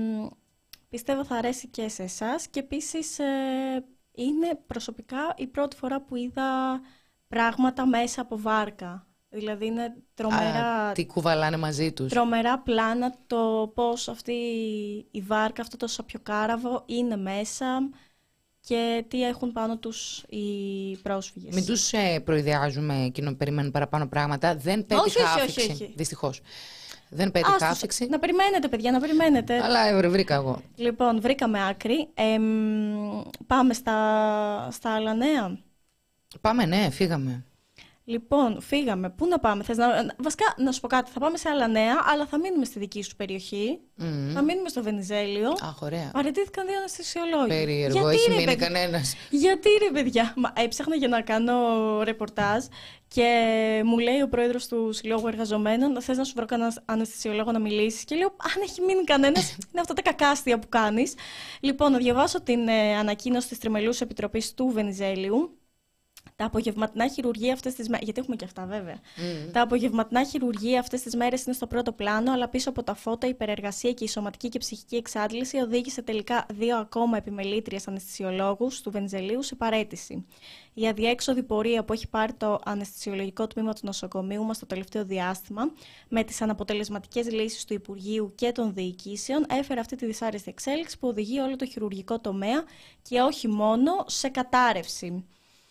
πιστεύω θα αρέσει και σε εσάς. Και επίσης ε, είναι προσωπικά η πρώτη φορά που είδα πράγματα μέσα από βάρκα. Δηλαδή είναι τρομερά. Α, τι κουβαλάνε μαζί τους. Τρομερά πλάνα το πώς αυτή η βάρκα, αυτό το σαπιοκάραβο είναι μέσα και τι έχουν πάνω τους οι πρόσφυγες. Μην τους ε, προειδιάζουμε και να περιμένουν παραπάνω πράγματα. Δεν πέτυχα άφηξη. Δυστυχώς. Δεν πέτυχα άφηξη. Να περιμένετε, παιδιά, να περιμένετε. Αλλά βρήκα εγώ. Λοιπόν, βρήκαμε άκρη. Ε, πάμε στα, στα άλλα νέα. Πάμε, ναι, φύγαμε. Λοιπόν, φύγαμε. Πού να πάμε? Θες να... Βασικά, να σου πω κάτι. Θα πάμε σε άλλα νέα, αλλά θα μείνουμε στη δική σου περιοχή. Mm. Θα μείνουμε στο Βενιζέλιο. Αχ, ωραία. Παραιτήθηκαν δύο αναισθησιολόγοι. Περίεργο, γιατί, έχει μείνει κανένας. Γιατί ρε παιδιά? Μα, έψαχνα για να κάνω ρεπορτάζ και μου λέει ο πρόεδρος του Συλλόγου Εργαζομένων: θες να σου βρω κανένα αναισθησιολόγο να μιλήσεις? Και λέω: αν έχει μείνει κανένας, είναι αυτά τα κακάστια που κάνεις. Λοιπόν, να διαβάσω την ε, ανακοίνωση της Τριμελούς Επιτροπής του Βενιζέλιου. Τα απογευματινά χειρουργεία αυτές τις μέρες. Γιατί έχουμε και αυτά, βέβαια. Mm. Τα απογευματινά χειρουργεία αυτές τις μέρες είναι στο πρώτο πλάνο, αλλά πίσω από τα φώτα, η υπερεργασία και η σωματική και ψυχική εξάντληση οδήγησε τελικά δύο ακόμα επιμελήτριες αναισθησιολόγους του Βενιζελίου σε παραίτηση. Η αδιέξοδη πορεία που έχει πάρει το αναισθησιολογικό τμήμα του νοσοκομείου μας το τελευταίο διάστημα, με τις αναποτελεσματικές λύσεις του Υπουργείου και των διοικήσεων, έφερε αυτή τη δυσάρεστη εξέλιξη που οδηγεί όλο το χειρουργικό τομέα και όχι μόνο σε κατάρρευση.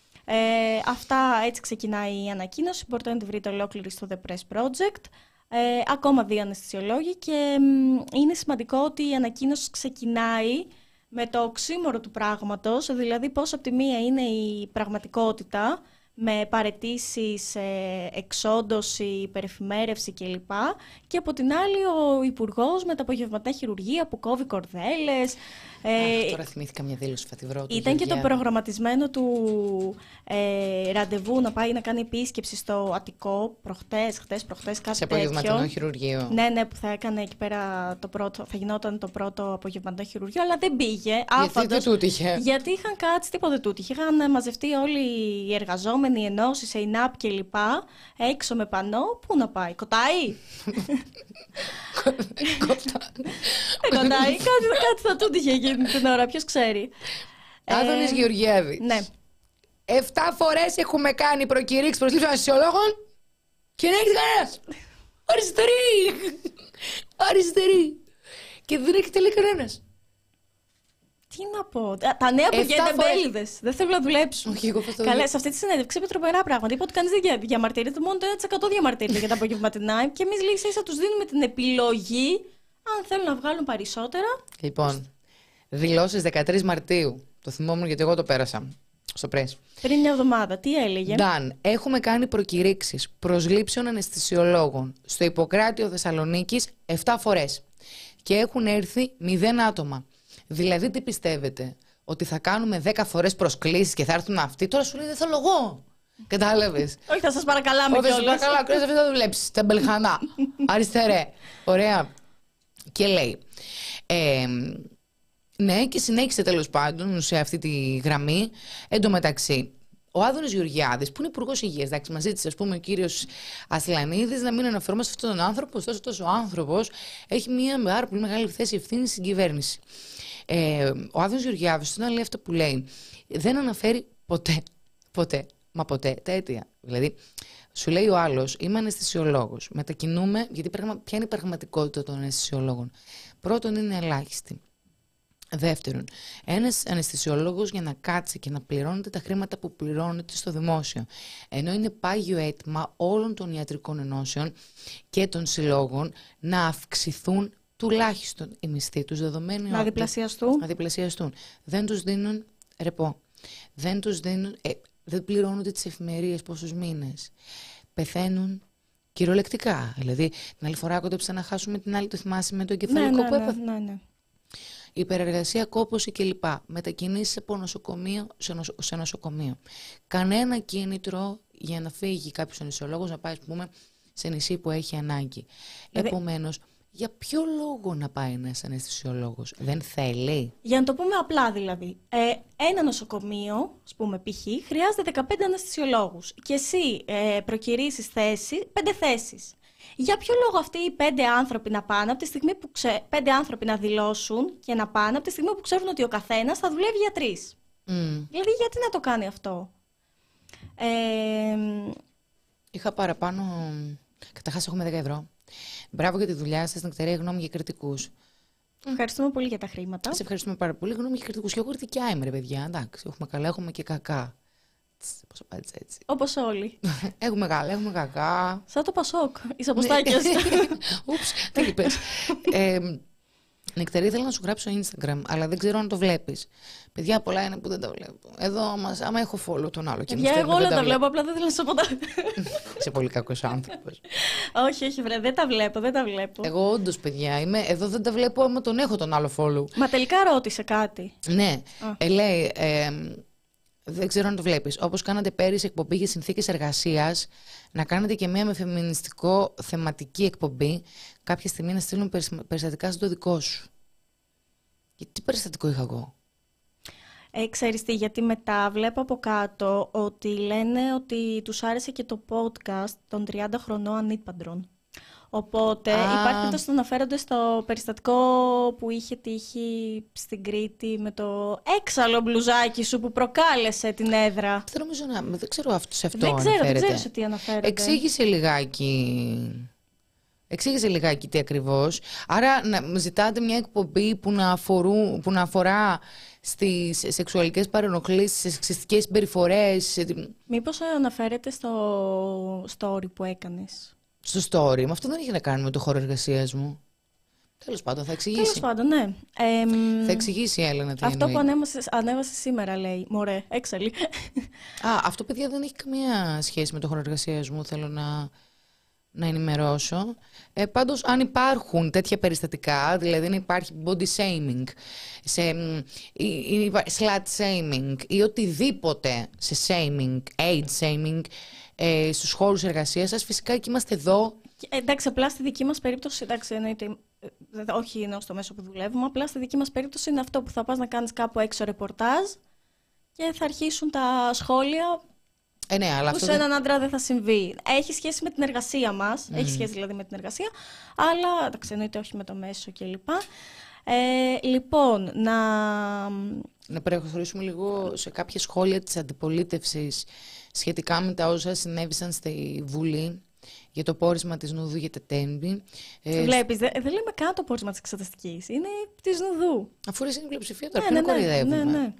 Ε, αυτά, έτσι ξεκινάει η ανακοίνωση. Μπορείτε να τη βρείτε ολόκληρη στο The Press Project. Ε, ακόμα δύο αναισθησιολόγοι και μ, είναι σημαντικό ότι η ανακοίνωση ξεκινάει με το οξύμορο του πράγματος, δηλαδή πώς από τη μία είναι η πραγματικότητα με παραιτήσεις, ε, εξόντωση, υπερεφημέρευση κλπ. Και από την άλλη ο Υπουργός με τα απογευματινά χειρουργεία που κόβει κορδέλες. Ε, τώρα θυμήθηκα μια δήλωση θα τη βρω. Ήταν και το προγραμματισμένο του ε, ραντεβού να πάει να κάνει επίσκεψη στο Αττικό προχτές, χτες, προχτές, κάτι σε τέτοιο. Σε απογευματινό χειρουργείο. Ναι, ναι, που θα έκανε εκεί πέρα το πρώτο, θα γινόταν το πρώτο απογευματινό χειρουργείο, αλλά δεν πήγε. Γιατί δεν τούτ είχε. Γιατί είχαν κάτσει, τίποτα δεν τούτ είχε. Είχαν μαζευτεί όλοι οι εργαζόμενοι, οι ενώσεις, η ΕΙΝΑΠ κλπ. Έξω με πανό. Πού να πάει, κοτάει. Κοτάει, κάτι θα τούτ είχε γίνει την ώρα, ποιος ξέρει. Άδωνης Γεωργιάδης. Ναι. Εφτά φορές έχουμε κάνει προκηρύξεις προσλήψεων αναισθησιολόγων και δεν έχει κανένας. Αριστερή. Αριστερή. Και δεν έχει τελεί κανένας. Τι να πω. Τα νέα παιδιά είναι μπέλιδες. Δεν θέλουν να δουλέψουν. Όχι, εγώ Καλέ, σε αυτή τη συνέντευξη είπε τρομερά πράγματα. Είπε ότι κανείς δεν διαμαρτυρείται, μόνο το ένα τοις εκατό διαμαρτυρείται για τα απογευματινά. Και εμείς λίγοι ίσα τους δίνουμε την επιλογή αν θέλουν να βγάλουν περισσότερα. Λοιπόν, δηλώσεις δεκατρείς Μαρτίου. Το θυμόμουν γιατί εγώ το πέρασα στο πρέσ. Πριν μια εβδομάδα, τι έλεγε? Νταν, έχουμε κάνει προκηρύξεις προσλήψεων αναισθησιολόγων στο Ιπποκράτιο Θεσσαλονίκης εφτά φορές. Και έχουν έρθει μηδέν άτομα. Δηλαδή, τι πιστεύετε, ότι θα κάνουμε δέκα φορές προσκλήσεις και θα έρθουν αυτοί? Τώρα σου λέει δεν θέλω εγώ. Κατάλαβες? Όχι, θα σας παρακαλάμε κιόλας. Όχι, θα σας παρακαλάμε, δεν θα δουλέψεις. Τεμπελχανά. Αριστερέ. Ωραία. Και λέει, ε, ναι, και συνέχισε τέλος πάντων σε αυτή τη γραμμή. Εν τω μεταξύ, ο Άδωνης Γεωργιάδης, που είναι υπουργός υγείας, εντάξει, μας ζήτησε, ας πούμε, ο κύριος Ασλανίδης να μην αναφερόμαστε σε αυτόν τον άνθρωπο, ωστόσο αυτός ο άνθρωπος έχει μια πάρα πολύ μεγάλη θέση ευθύνη στην κυβέρνηση. Ε, ο Άδωνης Γεωργιάδης, όταν λέει αυτό που λέει, δεν αναφέρει ποτέ, ποτέ, μα ποτέ τα αίτια. Δηλαδή, σου λέει ο άλλος, είμαι αναισθησιολόγος. Μετακινούμε, γιατί ποια είναι η πραγματικότητα των αναισθησιολόγων. Πρώτον, είναι ελάχιστη. Δεύτερον, ένας αναισθησιολόγος για να κάτσει και να πληρώνεται τα χρήματα που πληρώνεται στο δημόσιο, ενώ είναι πάγιο αίτημα όλων των ιατρικών ενώσεων και των συλλόγων να αυξηθούν τουλάχιστον οι μισθοί τους, δεδομένου να διπλασιαστούν. Να διπλασιαστούν. Δεν τους δίνουν ρεπό. Δεν τους δίνουν, ε, δεν πληρώνονται τις εφημερίες πόσους μήνες. Πεθαίνουν κυριολεκτικά. Δηλαδή, την άλλη φορά κόντεψα να χάσουμε την άλλη, το θυμάσαι, με το εγκεφαλικό ναι, ναι, που έπαθε. Ναι, ναι, ναι. Υπερεργασία, κόπωση κλπ. Μετακινήσεις από νοσοκομείο σε, νοσο, σε νοσοκομείο. Κανένα κίνητρο για να φύγει κάποιος αναισθησιολόγος να πάει, ας πούμε, σε νησί που έχει ανάγκη. Δηλαδή... Επομένως, για ποιο λόγο να πάει ένας αναισθησιολόγος? Δεν θέλει. Για να το πούμε απλά δηλαδή, ε, ένα νοσοκομείο, ας πούμε π.χ., χρειάζεται δεκαπέντε αναισθησιολόγους και εσύ ε, προκηρύσεις θέση, πέντε θέσεις. Για ποιο λόγο αυτοί οι πέντε άνθρωποι να πάνε από τη στιγμή που ξε... πέντε άνθρωποι να δηλώσουν και να πάνε από τη στιγμή που ξέρουν ότι ο καθένας θα δουλεύει για τρεις. Mm. Δηλαδή γιατί να το κάνει αυτό? Ε... Είχα παραπάνω... Καταρχάς έχουμε δέκα ευρώ. Μπράβο για τη δουλειά σας, Νεκταρία, γνώμη για κριτικούς. Ευχαριστούμε πολύ για τα χρήματα. Σε ευχαριστούμε πάρα πολύ. Γνώμη για κριτικούς. Και εγώ κριτικιά είμαι, ρε παιδιά. Εντάξει, έχουμε καλά, έχουμε και κακά. Πώς απάντησα έτσι? Όπως όλοι. Έχουμε καλά, έχουμε κακά. Σαν το Πασόκ, εις αποστάκιας. Ούψ, τι είπες. ε, Νεκταρία, ήθελα να σου γράψω Instagram, αλλά δεν ξέρω αν το βλέπεις. Παιδιά, πολλά είναι που δεν τα βλέπω. Εδώ, μας, άμα έχω follow τον άλλο. Παιδιά, εγώ όλα τα, τα βλέπω, απλά δεν θέλω να σου πω τα. Είσαι πολύ κακός άνθρωπος. Όχι, όχι, βρε, δεν τα βλέπω, δεν τα βλέπω. Εγώ όντως, παιδιά, είμαι, εδώ δεν τα βλέπω, άμα τον έχω τον άλλο follow. Μα τελικά ρώτησε κάτι. Ναι, ε, λέει. Ε, Δεν ξέρω αν το βλέπεις. Όπως κάνατε πέρυσι εκπομπή για συνθήκες εργασίας, να κάνετε και μία με φεμινιστικό θεματική εκπομπή, κάποια στιγμή να στείλουν περιστατικά στο δικό σου. Γιατί τι περιστατικό είχα εγώ? Ε, ξέρεις τι, γιατί μετά βλέπω από κάτω ότι λένε ότι τους άρεσε και το podcast των τριάντα χρονών ανήπαντρων. Οπότε ah. υπάρχει το αναφέρονται στο περιστατικό που είχε τύχει στην Κρήτη με το έξαλλο μπλουζάκι σου που προκάλεσε την έδρα. Δεν νομίζω να... Δεν ξέρω αυτό, σε αυτό δεν ξέρω, αναφέρεται. Δεν ξέρω σε τι αναφέρεται. Εξήγησε λιγάκι... Εξήγησε λιγάκι τι ακριβώς. Άρα να ζητάτε μια εκπομπή που να, αφορούν, που να αφορά στις σεξουαλικές παρενοχλήσεις, στις σεξιστικές συμπεριφορές. Μήπως αναφέρεται στο story που έκανες? Στο story. Με αυτό δεν έχει να κάνει με το χώρο εργασίας μου. Τέλος πάντων, θα εξηγήσει. Τέλος πάντων, ναι. Ε, θα εξηγήσει η Έλενα τι αυτό εννοεί. που ανέβασε, ανέβασε σήμερα, λέει. Μωρέ, έξαλλη. Α, αυτό, παιδιά, δεν έχει καμία σχέση με το χώρο εργασίας μου. Θέλω να, να ενημερώσω. Ε, πάντως, αν υπάρχουν τέτοια περιστατικά, δηλαδή αν υπάρχει body shaming, σε, ή, ή, slut shaming ή οτιδήποτε σε shaming, age shaming, Ε, στους χώρους εργασίας σας, φυσικά εκεί είμαστε εδώ. Εντάξει, απλά στη δική μας περίπτωση, εντάξει, εννοείται, όχι είναι στο μέσο που δουλεύουμε, απλά στη δική μας περίπτωση είναι αυτό που θα πας να κάνεις κάπου έξω ρεπορτάζ και θα αρχίσουν τα σχόλια ε, ναι, αλλά που αυτό σε έναν δεν... άντρα δεν θα συμβεί. Έχει σχέση με την εργασία μας, mm. έχει σχέση δηλαδή με την εργασία, αλλά εντάξει, εννοείται όχι με το μέσο κλπ. Ε, λοιπόν, να... Να προχωρήσουμε λίγο σε κάποια σχόλια της αντιπολίτευσης σχετικά με τα όσα συνέβησαν στη Βουλή για το πόρισμα της Νουδού για τα Τέμπη. Βλέπεις, δεν δε λέμε καν το πόρισμα της εξεταστικής, είναι της Νουδού. Αφού είναι η πλειοψηφία, τώρα ναι, πριν ναι, κορυδεύουμε. Ναι, ναι.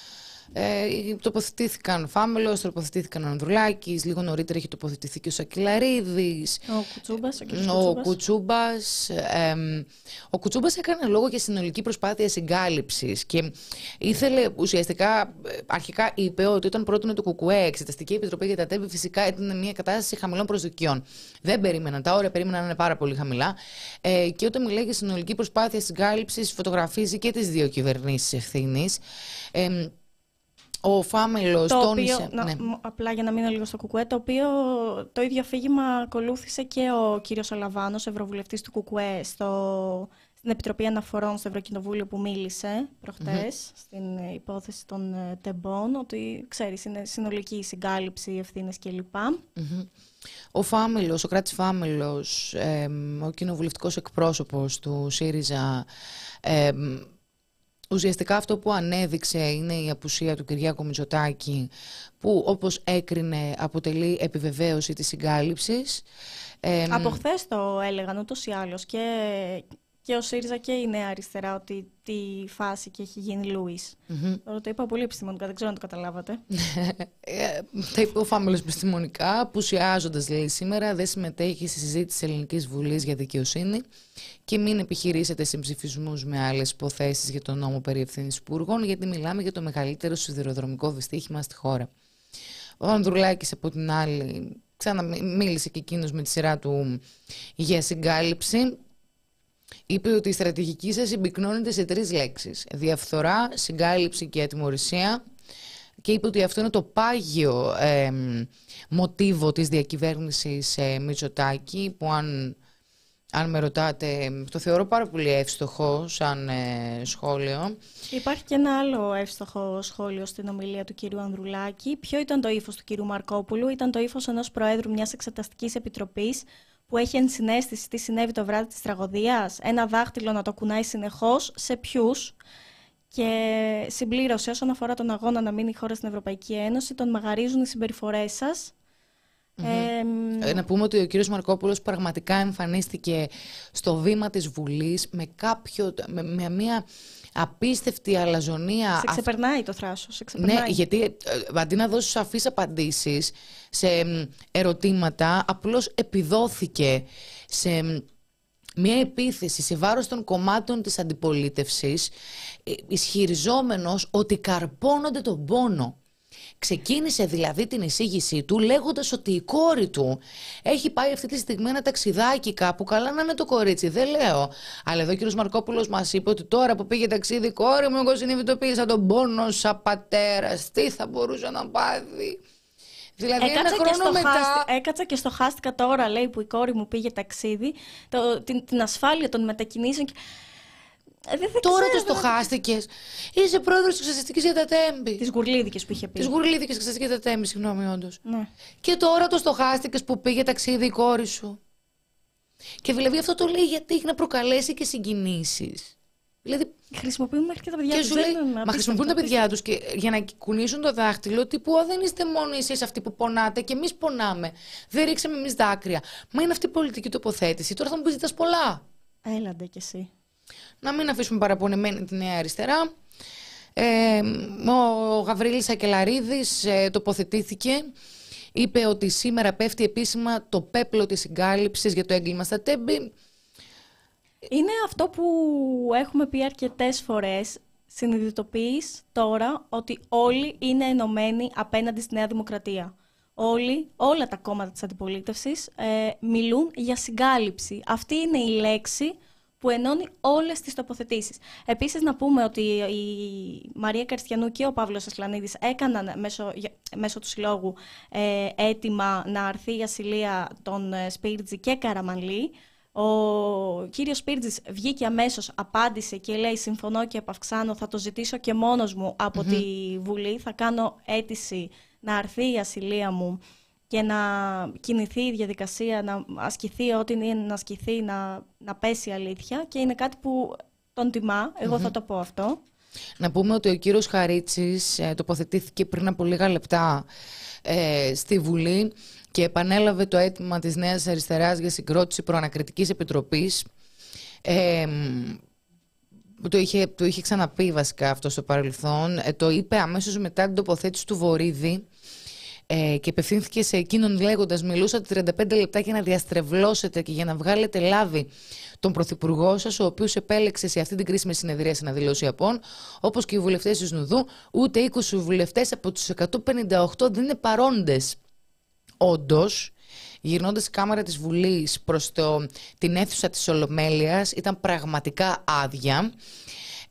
Ε, τοποθετήθηκαν Φάμελος, τοποθετήθηκαν Ανδρουλάκης, λίγο νωρίτερα είχε τοποθετηθεί και ο Σακυλαρίδης. Ο Κουτσούμπας. Ο, ο Κουτσούμπας. Ε, ο Κουτσούμπας έκανε λόγο για συνολική προσπάθεια συγκάλυψης και ήθελε ουσιαστικά, αρχικά είπε ότι όταν πρότεινε το ΚΚΕ Εξεταστική Επιτροπή για τα Τέμπη, φυσικά ήταν μια κατάσταση χαμηλών προσδοκιών. Δεν περίμεναν τα όρια, περίμεναν να είναι πάρα πολύ χαμηλά. Ε, και όταν μιλάει για συνολική προσπάθεια συγκάλυψης, φωτογραφίζει και τις δύο κυβερνήσεις ευθύνης. Ε, Ο Φάμελος το τόνισε... οποίο, να, ναι. απλά για να μείνω λίγο στο ΚΚΕ, το οποίο το ίδιο αφήγημα ακολούθησε και ο κύριος Αλαβάνος, ευρωβουλευτής του ΚΚΕ, στο, στην Επιτροπή Αναφορών στο Ευρωκοινοβούλιο που μίλησε προχτές mm-hmm. στην υπόθεση των τεμπών, ότι ξέρεις είναι συνολική η συγκάλυψη, ευθύνες κλπ. Mm-hmm. Ο Φάμελος, ο Κράτης Φάμελος, ε, ο κοινοβουλευτικός εκπρόσωπος του ΣΥΡΙΖΑ, ε, ουσιαστικά αυτό που ανέδειξε είναι η απουσία του Κυριάκου Μητσοτάκη, που όπως έκρινε αποτελεί επιβεβαίωση της συγκάλυψης. Ε, Από χθες το έλεγαν ούτως ή άλλως και, και ο ΣΥΡΙΖΑ και η Νέα Αριστερά ότι τη φάση και έχει γίνει Λούις. Mm-hmm. Τώρα το είπα πολύ επιστημονικά, δεν ξέρω αν το καταλάβατε. Τα είπε ο Φάμελος επιστημονικά, απουσιάζοντας λέει σήμερα, δεν συμμετέχει στη συζήτηση της Ελληνικής Βουλής για δικαιοσύνη και μην επιχειρήσετε συμψηφισμούς με άλλες υποθέσεις για τον νόμο περί ευθύνης υπουργών, γιατί μιλάμε για το μεγαλύτερο σιδηροδρομικό δυστύχημα στη χώρα. Ο Ανδρουλάκης από την άλλη ξαναμίλησε και εκείνος με τη σειρά του για συγκάλυψη. Είπε ότι η στρατηγική σας συμπυκνώνεται σε τρεις λέξεις: διαφθορά, συγκάλυψη και ατιμωρησία. Και είπε ότι αυτό είναι το πάγιο ε, μοτίβο της διακυβέρνησης ε, Μητσοτάκη, που αν, αν με ρωτάτε το θεωρώ πάρα πολύ εύστοχο σαν ε, σχόλιο. Υπάρχει και ένα άλλο εύστοχο σχόλιο στην ομιλία του κυρίου Ανδρουλάκη. Ποιο ήταν το ύφος του κυρίου Μαρκόπουλου? Ήταν το ύφος ενός προέδρου μιας εξεταστικής επιτροπής που έχει ενσυναίσθηση τι συνέβη το βράδυ της τραγωδίας, ένα δάχτυλο να το κουνάει συνεχώς, σε ποιους, και συμπλήρωσε όσον αφορά τον αγώνα να μείνει η χώρα στην Ευρωπαϊκή Ένωση, τον μαγαρίζουν οι συμπεριφορές σας. Mm-hmm. Ε, να πούμε ότι ο κύριος Μαρκόπουλος πραγματικά εμφανίστηκε στο βήμα της Βουλής με, κάποιο, με, με μια απίστευτη αλαζονία. Σε ξεπερνάει το θράσος. Σε ξεπερνάει. Ναι, γιατί ε, αντί να δώσει σαφείς απαντήσεις σε ερωτήματα, απλώς επιδόθηκε σε μια επίθεση σε βάρος των κομμάτων της αντιπολίτευσης, ισχυριζόμενος ότι καρπώνονται τον πόνο. Ξεκίνησε δηλαδή την εισήγησή του λέγοντας ότι η κόρη του έχει πάει αυτή τη στιγμή ένα ταξιδάκι κάπου. Καλά να είναι το κορίτσι, δεν λέω. Αλλά εδώ ο κύριος Μαρκόπουλος μας είπε ότι τώρα που πήγε ταξίδι η κόρη μου, εγώ συνειδητοποίησα τον πόνο σαν πατέρας. Τι θα μπορούσε να πάθει? Δηλαδή έκατσα, ένα χρόνο και μετά... χάστη, έκατσα και στοχάστηκα τώρα, λέει, που η κόρη μου πήγε ταξίδι, το, την, την ασφάλεια των μετακινήσεων. Και... Ε, δεν, δεν τώρα ξέρω, το στοχάστηκες. Είσαι πρόεδρος της Εξεταστικής για τα Τέμπη. Της Γουρλίδικης που είχε πει. Της Γουρλίδικης Εξεταστικής για τα Τέμπη, συγγνώμη, όντως. Ναι. Και τώρα το στοχάστηκες που πήγε ταξίδι η κόρη σου. Και δηλαδή αυτό το λέει γιατί έχει να προκαλέσει και συγκινήσεις. Δηλαδή, χρησιμοποιούν μέχρι και τα παιδιά τους. Μα χρησιμοποιούν τα παιδιά τους και για να κουνήσουν το δάχτυλο, τύπου δεν είστε μόνο εσείς αυτοί που πονάτε και εμείς πονάμε. Δεν ρίξαμε εμείς δάκρυα. Μα είναι αυτή η πολιτική τοποθέτηση. Τώρα θα μου πεις ζητάς πολλά. Έλαντε κι εσύ. Να μην αφήσουμε παραπονεμένη τη Νέα Αριστερά. Ε, ο Γαβρίλης Σακελαρίδης ε, τοποθετήθηκε. Είπε ότι σήμερα πέφτει επίσημα το πέπλο της συγκάλυψης για το έγκλημα στα Τέμπη. Είναι αυτό που έχουμε πει αρκετές φορές. Συνειδητοποιείς τώρα ότι όλοι είναι ενωμένοι απέναντι στη Νέα Δημοκρατία. Όλοι, όλα τα κόμματα της αντιπολίτευσης ε, μιλούν για συγκάλυψη. Αυτή είναι η λέξη που ενώνει όλες τις τοποθετήσεις. Επίσης να πούμε ότι η Μαρία Καριστιανού και ο Παύλος Ασλανίδης έκαναν μέσω, μέσω του συλλόγου ε, έτοιμα να αρθεί η ασυλία των Σπίρτζη και Καραμανλή. Ο κύριος Σπίρτζης βγήκε αμέσως, απάντησε και λέει: συμφωνώ και επαυξάνω, θα το ζητήσω και μόνος μου από mm-hmm. τη Βουλή. Θα κάνω αίτηση να αρθεί η ασυλία μου και να κινηθεί η διαδικασία, να ασκηθεί ό,τι είναι να ασκηθεί, να, να πέσει η αλήθεια. Και είναι κάτι που τον τιμά, εγώ mm-hmm. θα το πω αυτό. Να πούμε ότι ο κύριος Χαρίτσης ε, τοποθετήθηκε πριν από λίγα λεπτά ε, στη Βουλή και επανέλαβε το αίτημα της Νέας Αριστεράς για συγκρότηση προανακριτικής επιτροπής. Ε, το, είχε, το είχε ξαναπεί βασικά αυτό στο παρελθόν. Ε, το είπε αμέσως μετά την τοποθέτηση του Βορίδη ε, και απευθύνθηκε σε εκείνον λέγοντας: μιλούσατε τριάντα πέντε λεπτά για να διαστρεβλώσετε και για να βγάλετε λάδι τον πρωθυπουργό σας, ο οποίος επέλεξε σε αυτή την κρίσιμη συνεδρία να δηλώσει απόν, όπως και οι βουλευτές της Νουδού. Ούτε είκοσι βουλευτές από τους εκατόν πενήντα οκτώ δεν είναι παρόντες. Όντως, γυρνώντας η κάμερα της Βουλής προς το, την αίθουσα της Ολομέλειας, ήταν πραγματικά άδεια.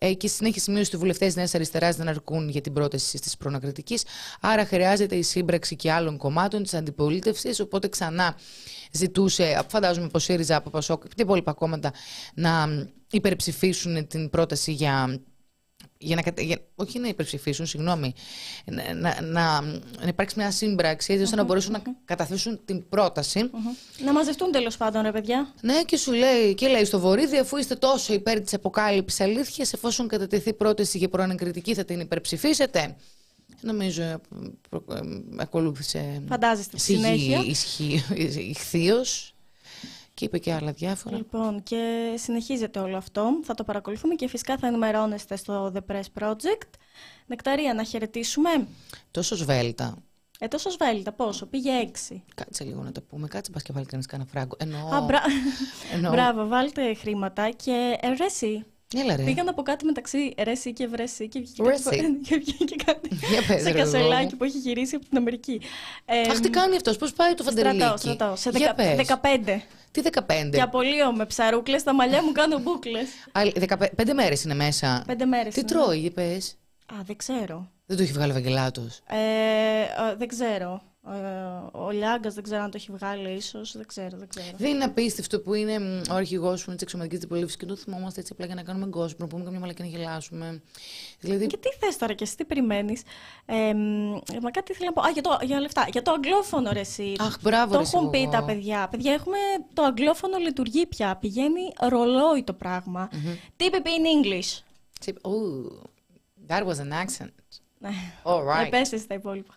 Ε, και στη συνέχεια σημείωσε ότι οι βουλευτές Νέας Αριστεράς δεν αρκούν για την πρόταση σύστασης προανακριτικής. Άρα χρειάζεται η σύμπραξη και άλλων κομμάτων της αντιπολίτευσης. Οπότε ξανά ζητούσε, φαντάζομαι πως η ΣΥΡΙΖΑ, από ΠΑΣΟΚ και τα υπόλοιπα κόμματα να υπερψηφίσουν την πρόταση για. Για να, για, όχι να υπερψηφίσουν, συγγνώμη, να, να, να, να υπάρξει μια σύμπραξη έτσι ώστε mm-hmm, να μπορέσουν mm-hmm. να καταθέσουν την πρόταση. Mm-hmm. Να μαζευτούν τέλος πάντων, ρε παιδιά. Ναι, και σου λέει, και λέει στο Βορύδι, αφού είστε τόσο υπέρ της αποκάλυψης αλήθειας, εφόσον κατατεθεί πρόταση για προανακριτική, θα την υπερψηφίσετε. Νομίζω ακολούθησε. Φαντάζεστε τη συνέχεια. Ηχθείως. Και είπε και άλλα διάφορα. Λοιπόν, και συνεχίζεται όλο αυτό. Θα το παρακολουθούμε και φυσικά θα ενημερώνεστε στο The Press Project. Νεκταρία, να χαιρετήσουμε. Τόσο σβέλτα. Ε, τόσο σβέλτα, πόσο, πήγε έξι. Κάτσε λίγο να το πούμε. Κάτσε, πας και βάλει κανείς κανένα φράγκο. Εννοώ... Α, μπρα... Εννοώ... Μπράβο, βάλτε χρήματα και ε, ρέση. Έλα, ρε. Πήγαν από κάτι μεταξύ ρέση και βρέση και βγήκε κάτι σε κασελάκι που έχει γυρίσει από την Αμερική. Αχ, τι κάνει αυτός, πώς πάει το φαντεριλίκι. Στρατό, σε δεκαπέντε. Τι δεκαπέντε. Και απολύω με ψαρούκλες, τα μαλλιά μου κάνω μπούκλες. Πέντε μέρες είναι μέσα. Πέντε μέρες. Τι τρώει, πες. Α, δεν ξέρω. Δεν το έχει βγάλει ο Ευαγγελάτος. Ε, δεν ξέρω. Ο Λιάγκας δεν ξέρω αν το έχει βγάλει, ίσως. Δεν ξέρω, δεν ξέρω. Δεν είναι απίστευτο που είναι ο αρχηγός μου τη εξωματική αντιπολίτευση και το θυμόμαστε έτσι απλά για να κάνουμε κόσμο, να πούμε καμιά μαλακή να γελάσουμε. Δηλαδή... Και τι θες τώρα και εσύ, τι περιμένεις. Ε, μα κάτι ήθελα να πω. Α, για, το, για λεφτά. Για το αγγλόφωνο, ρε εσύ. Αχ, μπράβο, το ρε, έχουν πει τα παιδιά. Παιδιά, έχουμε το αγγλόφωνο λειτουργεί πια. Πηγαίνει ρολόι το πράγμα. Mm-hmm. Τι είπε in English. Oh, that was an accent. All right. Επέστησε τα υπόλοιπα.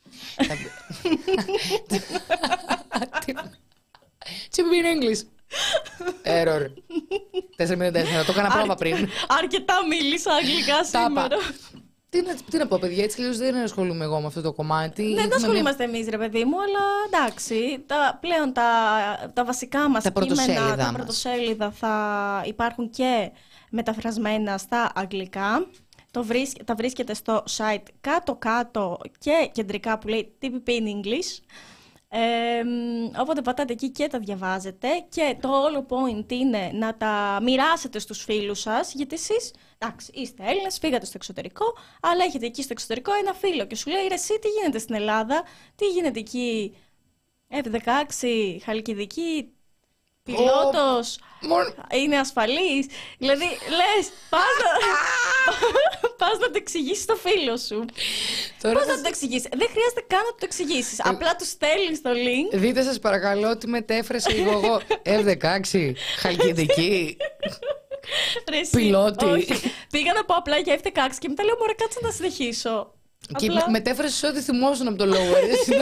Τι είπε in English. Error. τέσσερα μηδέν τέσσερα. Το έκανα πρόβα πριν. Αρκετά μίλησα αγγλικά σήμερα. Τι να, τι να πω, παιδιά, έτσι λίγο δεν ασχολούμαι εγώ με αυτό το κομμάτι. Δεν ασχολούμαστε μια... εμείς, ρε παιδί μου, αλλά εντάξει. Τα, πλέον τα, τα βασικά μας τα κείμενα, τα πρωτοσέλιδα θα υπάρχουν και μεταφρασμένα στα αγγλικά. Το βρίσκ, τα βρίσκεται στο site κάτω-κάτω και κεντρικά που λέει τι πι πι in English. Ε, οπότε πατάτε εκεί και τα διαβάζετε και το όλο point είναι να τα μοιράσετε στους φίλους σας, γιατί εσείς, εντάξει, είστε Έλληνες, φύγατε στο εξωτερικό, αλλά έχετε εκεί στο εξωτερικό ένα φίλο και σου λέει ρε εσύ τι γίνεται στην Ελλάδα, τι γίνεται εκεί εφ δεκαέξι, Χαλκιδική, πιλότος, oh. είναι ασφαλής, δηλαδή λες πας να, πας να το εξηγήσεις στο φίλο σου. Τώρα πώς θα το εξηγήσεις, δεν χρειάζεται καν να το εξηγήσεις, ε... απλά του στέλνεις το link. Δείτε σας παρακαλώ τι μετέφρασε λίγο εγώ, εφ δεκαέξι, Χαλκιδική, πιλότη. Πήγα να πω απλά για εφ δεκαέξι και μετά λέω μωρέ κάτσε να συνεχίσω. Και απλά... μετέφρασες ό,τι θυμόσουν από το λόγο.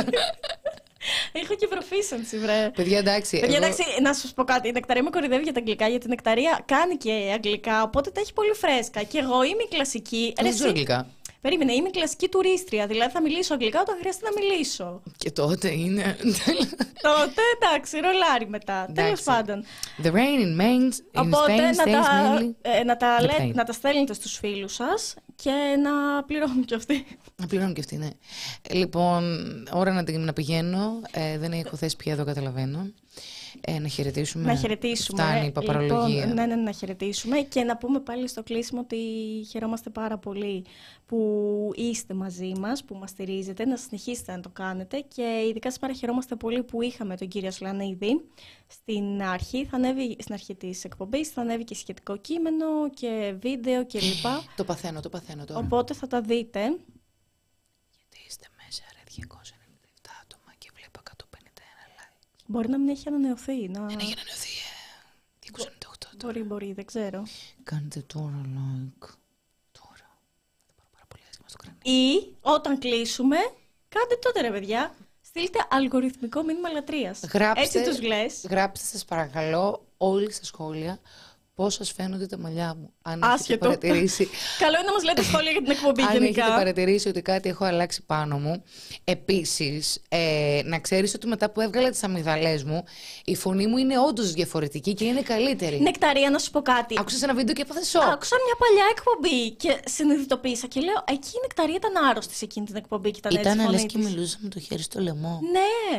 Έχω και proficiency, βρε. Παιδιά, εντάξει. Παιδιά, εγώ... εντάξει, να σου πω κάτι. Η Νεκταρία με κορυδεύει για τα αγγλικά, γιατί η Νεκταρία κάνει και αγγλικά, οπότε τα έχει πολύ φρέσκα. Και εγώ είμαι κλασική. Δεν ξέρω αγγλικά. Περίμενε, είμαι κλασική τουρίστρια. Δηλαδή θα μιλήσω αγγλικά όταν χρειάζεται να μιλήσω. Και τότε είναι. Τότε εντάξει, ρολάρι μετά. Τέλος πάντων. The rain in Maine, in Οπότε Spain, να, τα, mainly... ε, να, τα λέ, να τα στέλνετε στους φίλους σας και να πληρώνουν κι αυτοί. Να πληρώνουν κι αυτοί, ναι. Λοιπόν, ώρα να, να πηγαίνω. Ε, δεν έχω θέση πια εδώ, καταλαβαίνω. Ε, να χαιρετήσουμε. Να χαιρετήσουμε. Φτάνει η παπαρολογία. Λοιπόν, ναι, ναι, να χαιρετήσουμε και να πούμε πάλι στο κλείσιμο ότι χαιρόμαστε πάρα πολύ που είστε μαζί μας, που μας στηρίζετε, να συνεχίσετε να το κάνετε και ειδικά σήμερα χαιρόμαστε πολύ που είχαμε τον κύριο Σλανίδη στην αρχή, θα ανέβει, στην αρχή της εκπομπής, θα ανέβει και σχετικό κείμενο και βίντεο κλπ. Το παθαίνω, το παθαίνω τώρα. Οπότε θα τα δείτε. Γιατί είστε μέσα ρε διακόσια ενενήντα επτά άτομα και βλέπω εκατόν πενήντα ένα like. Μπορεί να μην έχει ανανεωθεί. Να... Δεν έχει ανανεωθεί, ε. διακόσια ενενήντα οκτώ τώρα. Μπορεί, μπορεί, δεν ξέρω. Κάντε τώρα like. Τώρα. Θα πάρω πάρα πολύ άσχημα στο κρανίο. Ή όταν κλείσουμε, κάντε τότε ρε παιδιά. Στείλτε αλγοριθμικό μήνυμα λατρείας. Γράψτε, έτσι τους λες. Γράψτε σας παρακαλώ όλοι στα σχόλια πώς σας φαίνονται τα μαλλιά μου. Αν Άσχετο. έχετε παρατηρήσει. Καλό είναι να μας λέτε σχόλια για την εκπομπή αν γενικά. Αν έχετε παρατηρήσει ότι κάτι έχω αλλάξει πάνω μου. Επίσης, ε, να ξέρεις ότι μετά που έβγαλα τις αμυγδαλές μου, η φωνή μου είναι όντως διαφορετική και είναι καλύτερη. Νεκταρία, να σου πω κάτι. Άκουσες ένα βίντεο και έπαθες σοκ. Άκουσα μια παλιά εκπομπή και συνειδητοποίησα και λέω, εκεί η Νεκταρία ήταν άρρωστη σε εκείνη την εκπομπή και ήταν, ήταν έτσι λες φωνή και της. μιλούσα με το χέρι στο λαιμό. Ναι.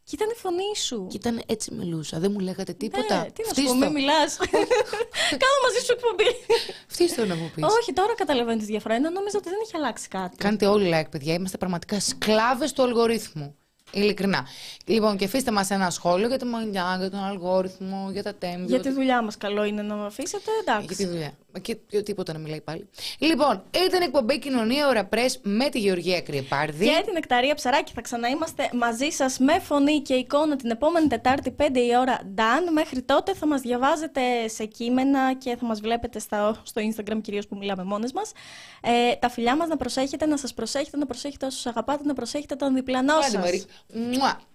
Και ήταν η φωνή σου. Και ήταν έτσι μιλούσα. Δεν μου λέγατε τίποτα. Ναι, τι να σου πω, μην μιλάς. Κάνω μαζί σου εκπομπή. Φτύστο να μου πεις. Όχι, τώρα καταλαβαίνω τη διαφορά. Νόμιζα ότι δεν έχει αλλάξει κάτι. Κάντε όλοι like, παιδιά. Είμαστε πραγματικά σκλάβες του αλγορίθμου. Ειλικρινά. Λοιπόν, και αφήστε μας ένα σχόλιο για τη μαλλιά, για τον αλγόριθμο, για τα τέμπη. Για τη δουλειά μας, καλό είναι να με αφήσετε. Εντάξει. Για τη δουλειά. Και, και τίποτα να μιλάει πάλι. Λοιπόν, ήταν η εκπομπή Κοινωνία Ωρα Πρες με τη Γεωργία Κρυεπάρδη. Και την Νεκταρία Ψαράκη. Θα ξαναείμαστε μαζί σας με φωνή και εικόνα την επόμενη Τετάρτη πέντε η ώρα. Νταν. Μέχρι τότε θα μας διαβάζετε σε κείμενα και θα μας βλέπετε στα, στο Instagram κυρίως που μιλάμε μόνες μας. Ε, τα φιλιά μας, να προσέχετε, να σας προσέχετε, να προσέχετε όσους αγαπάτε, να προσέχετε τον διπλανό σας. Μουά.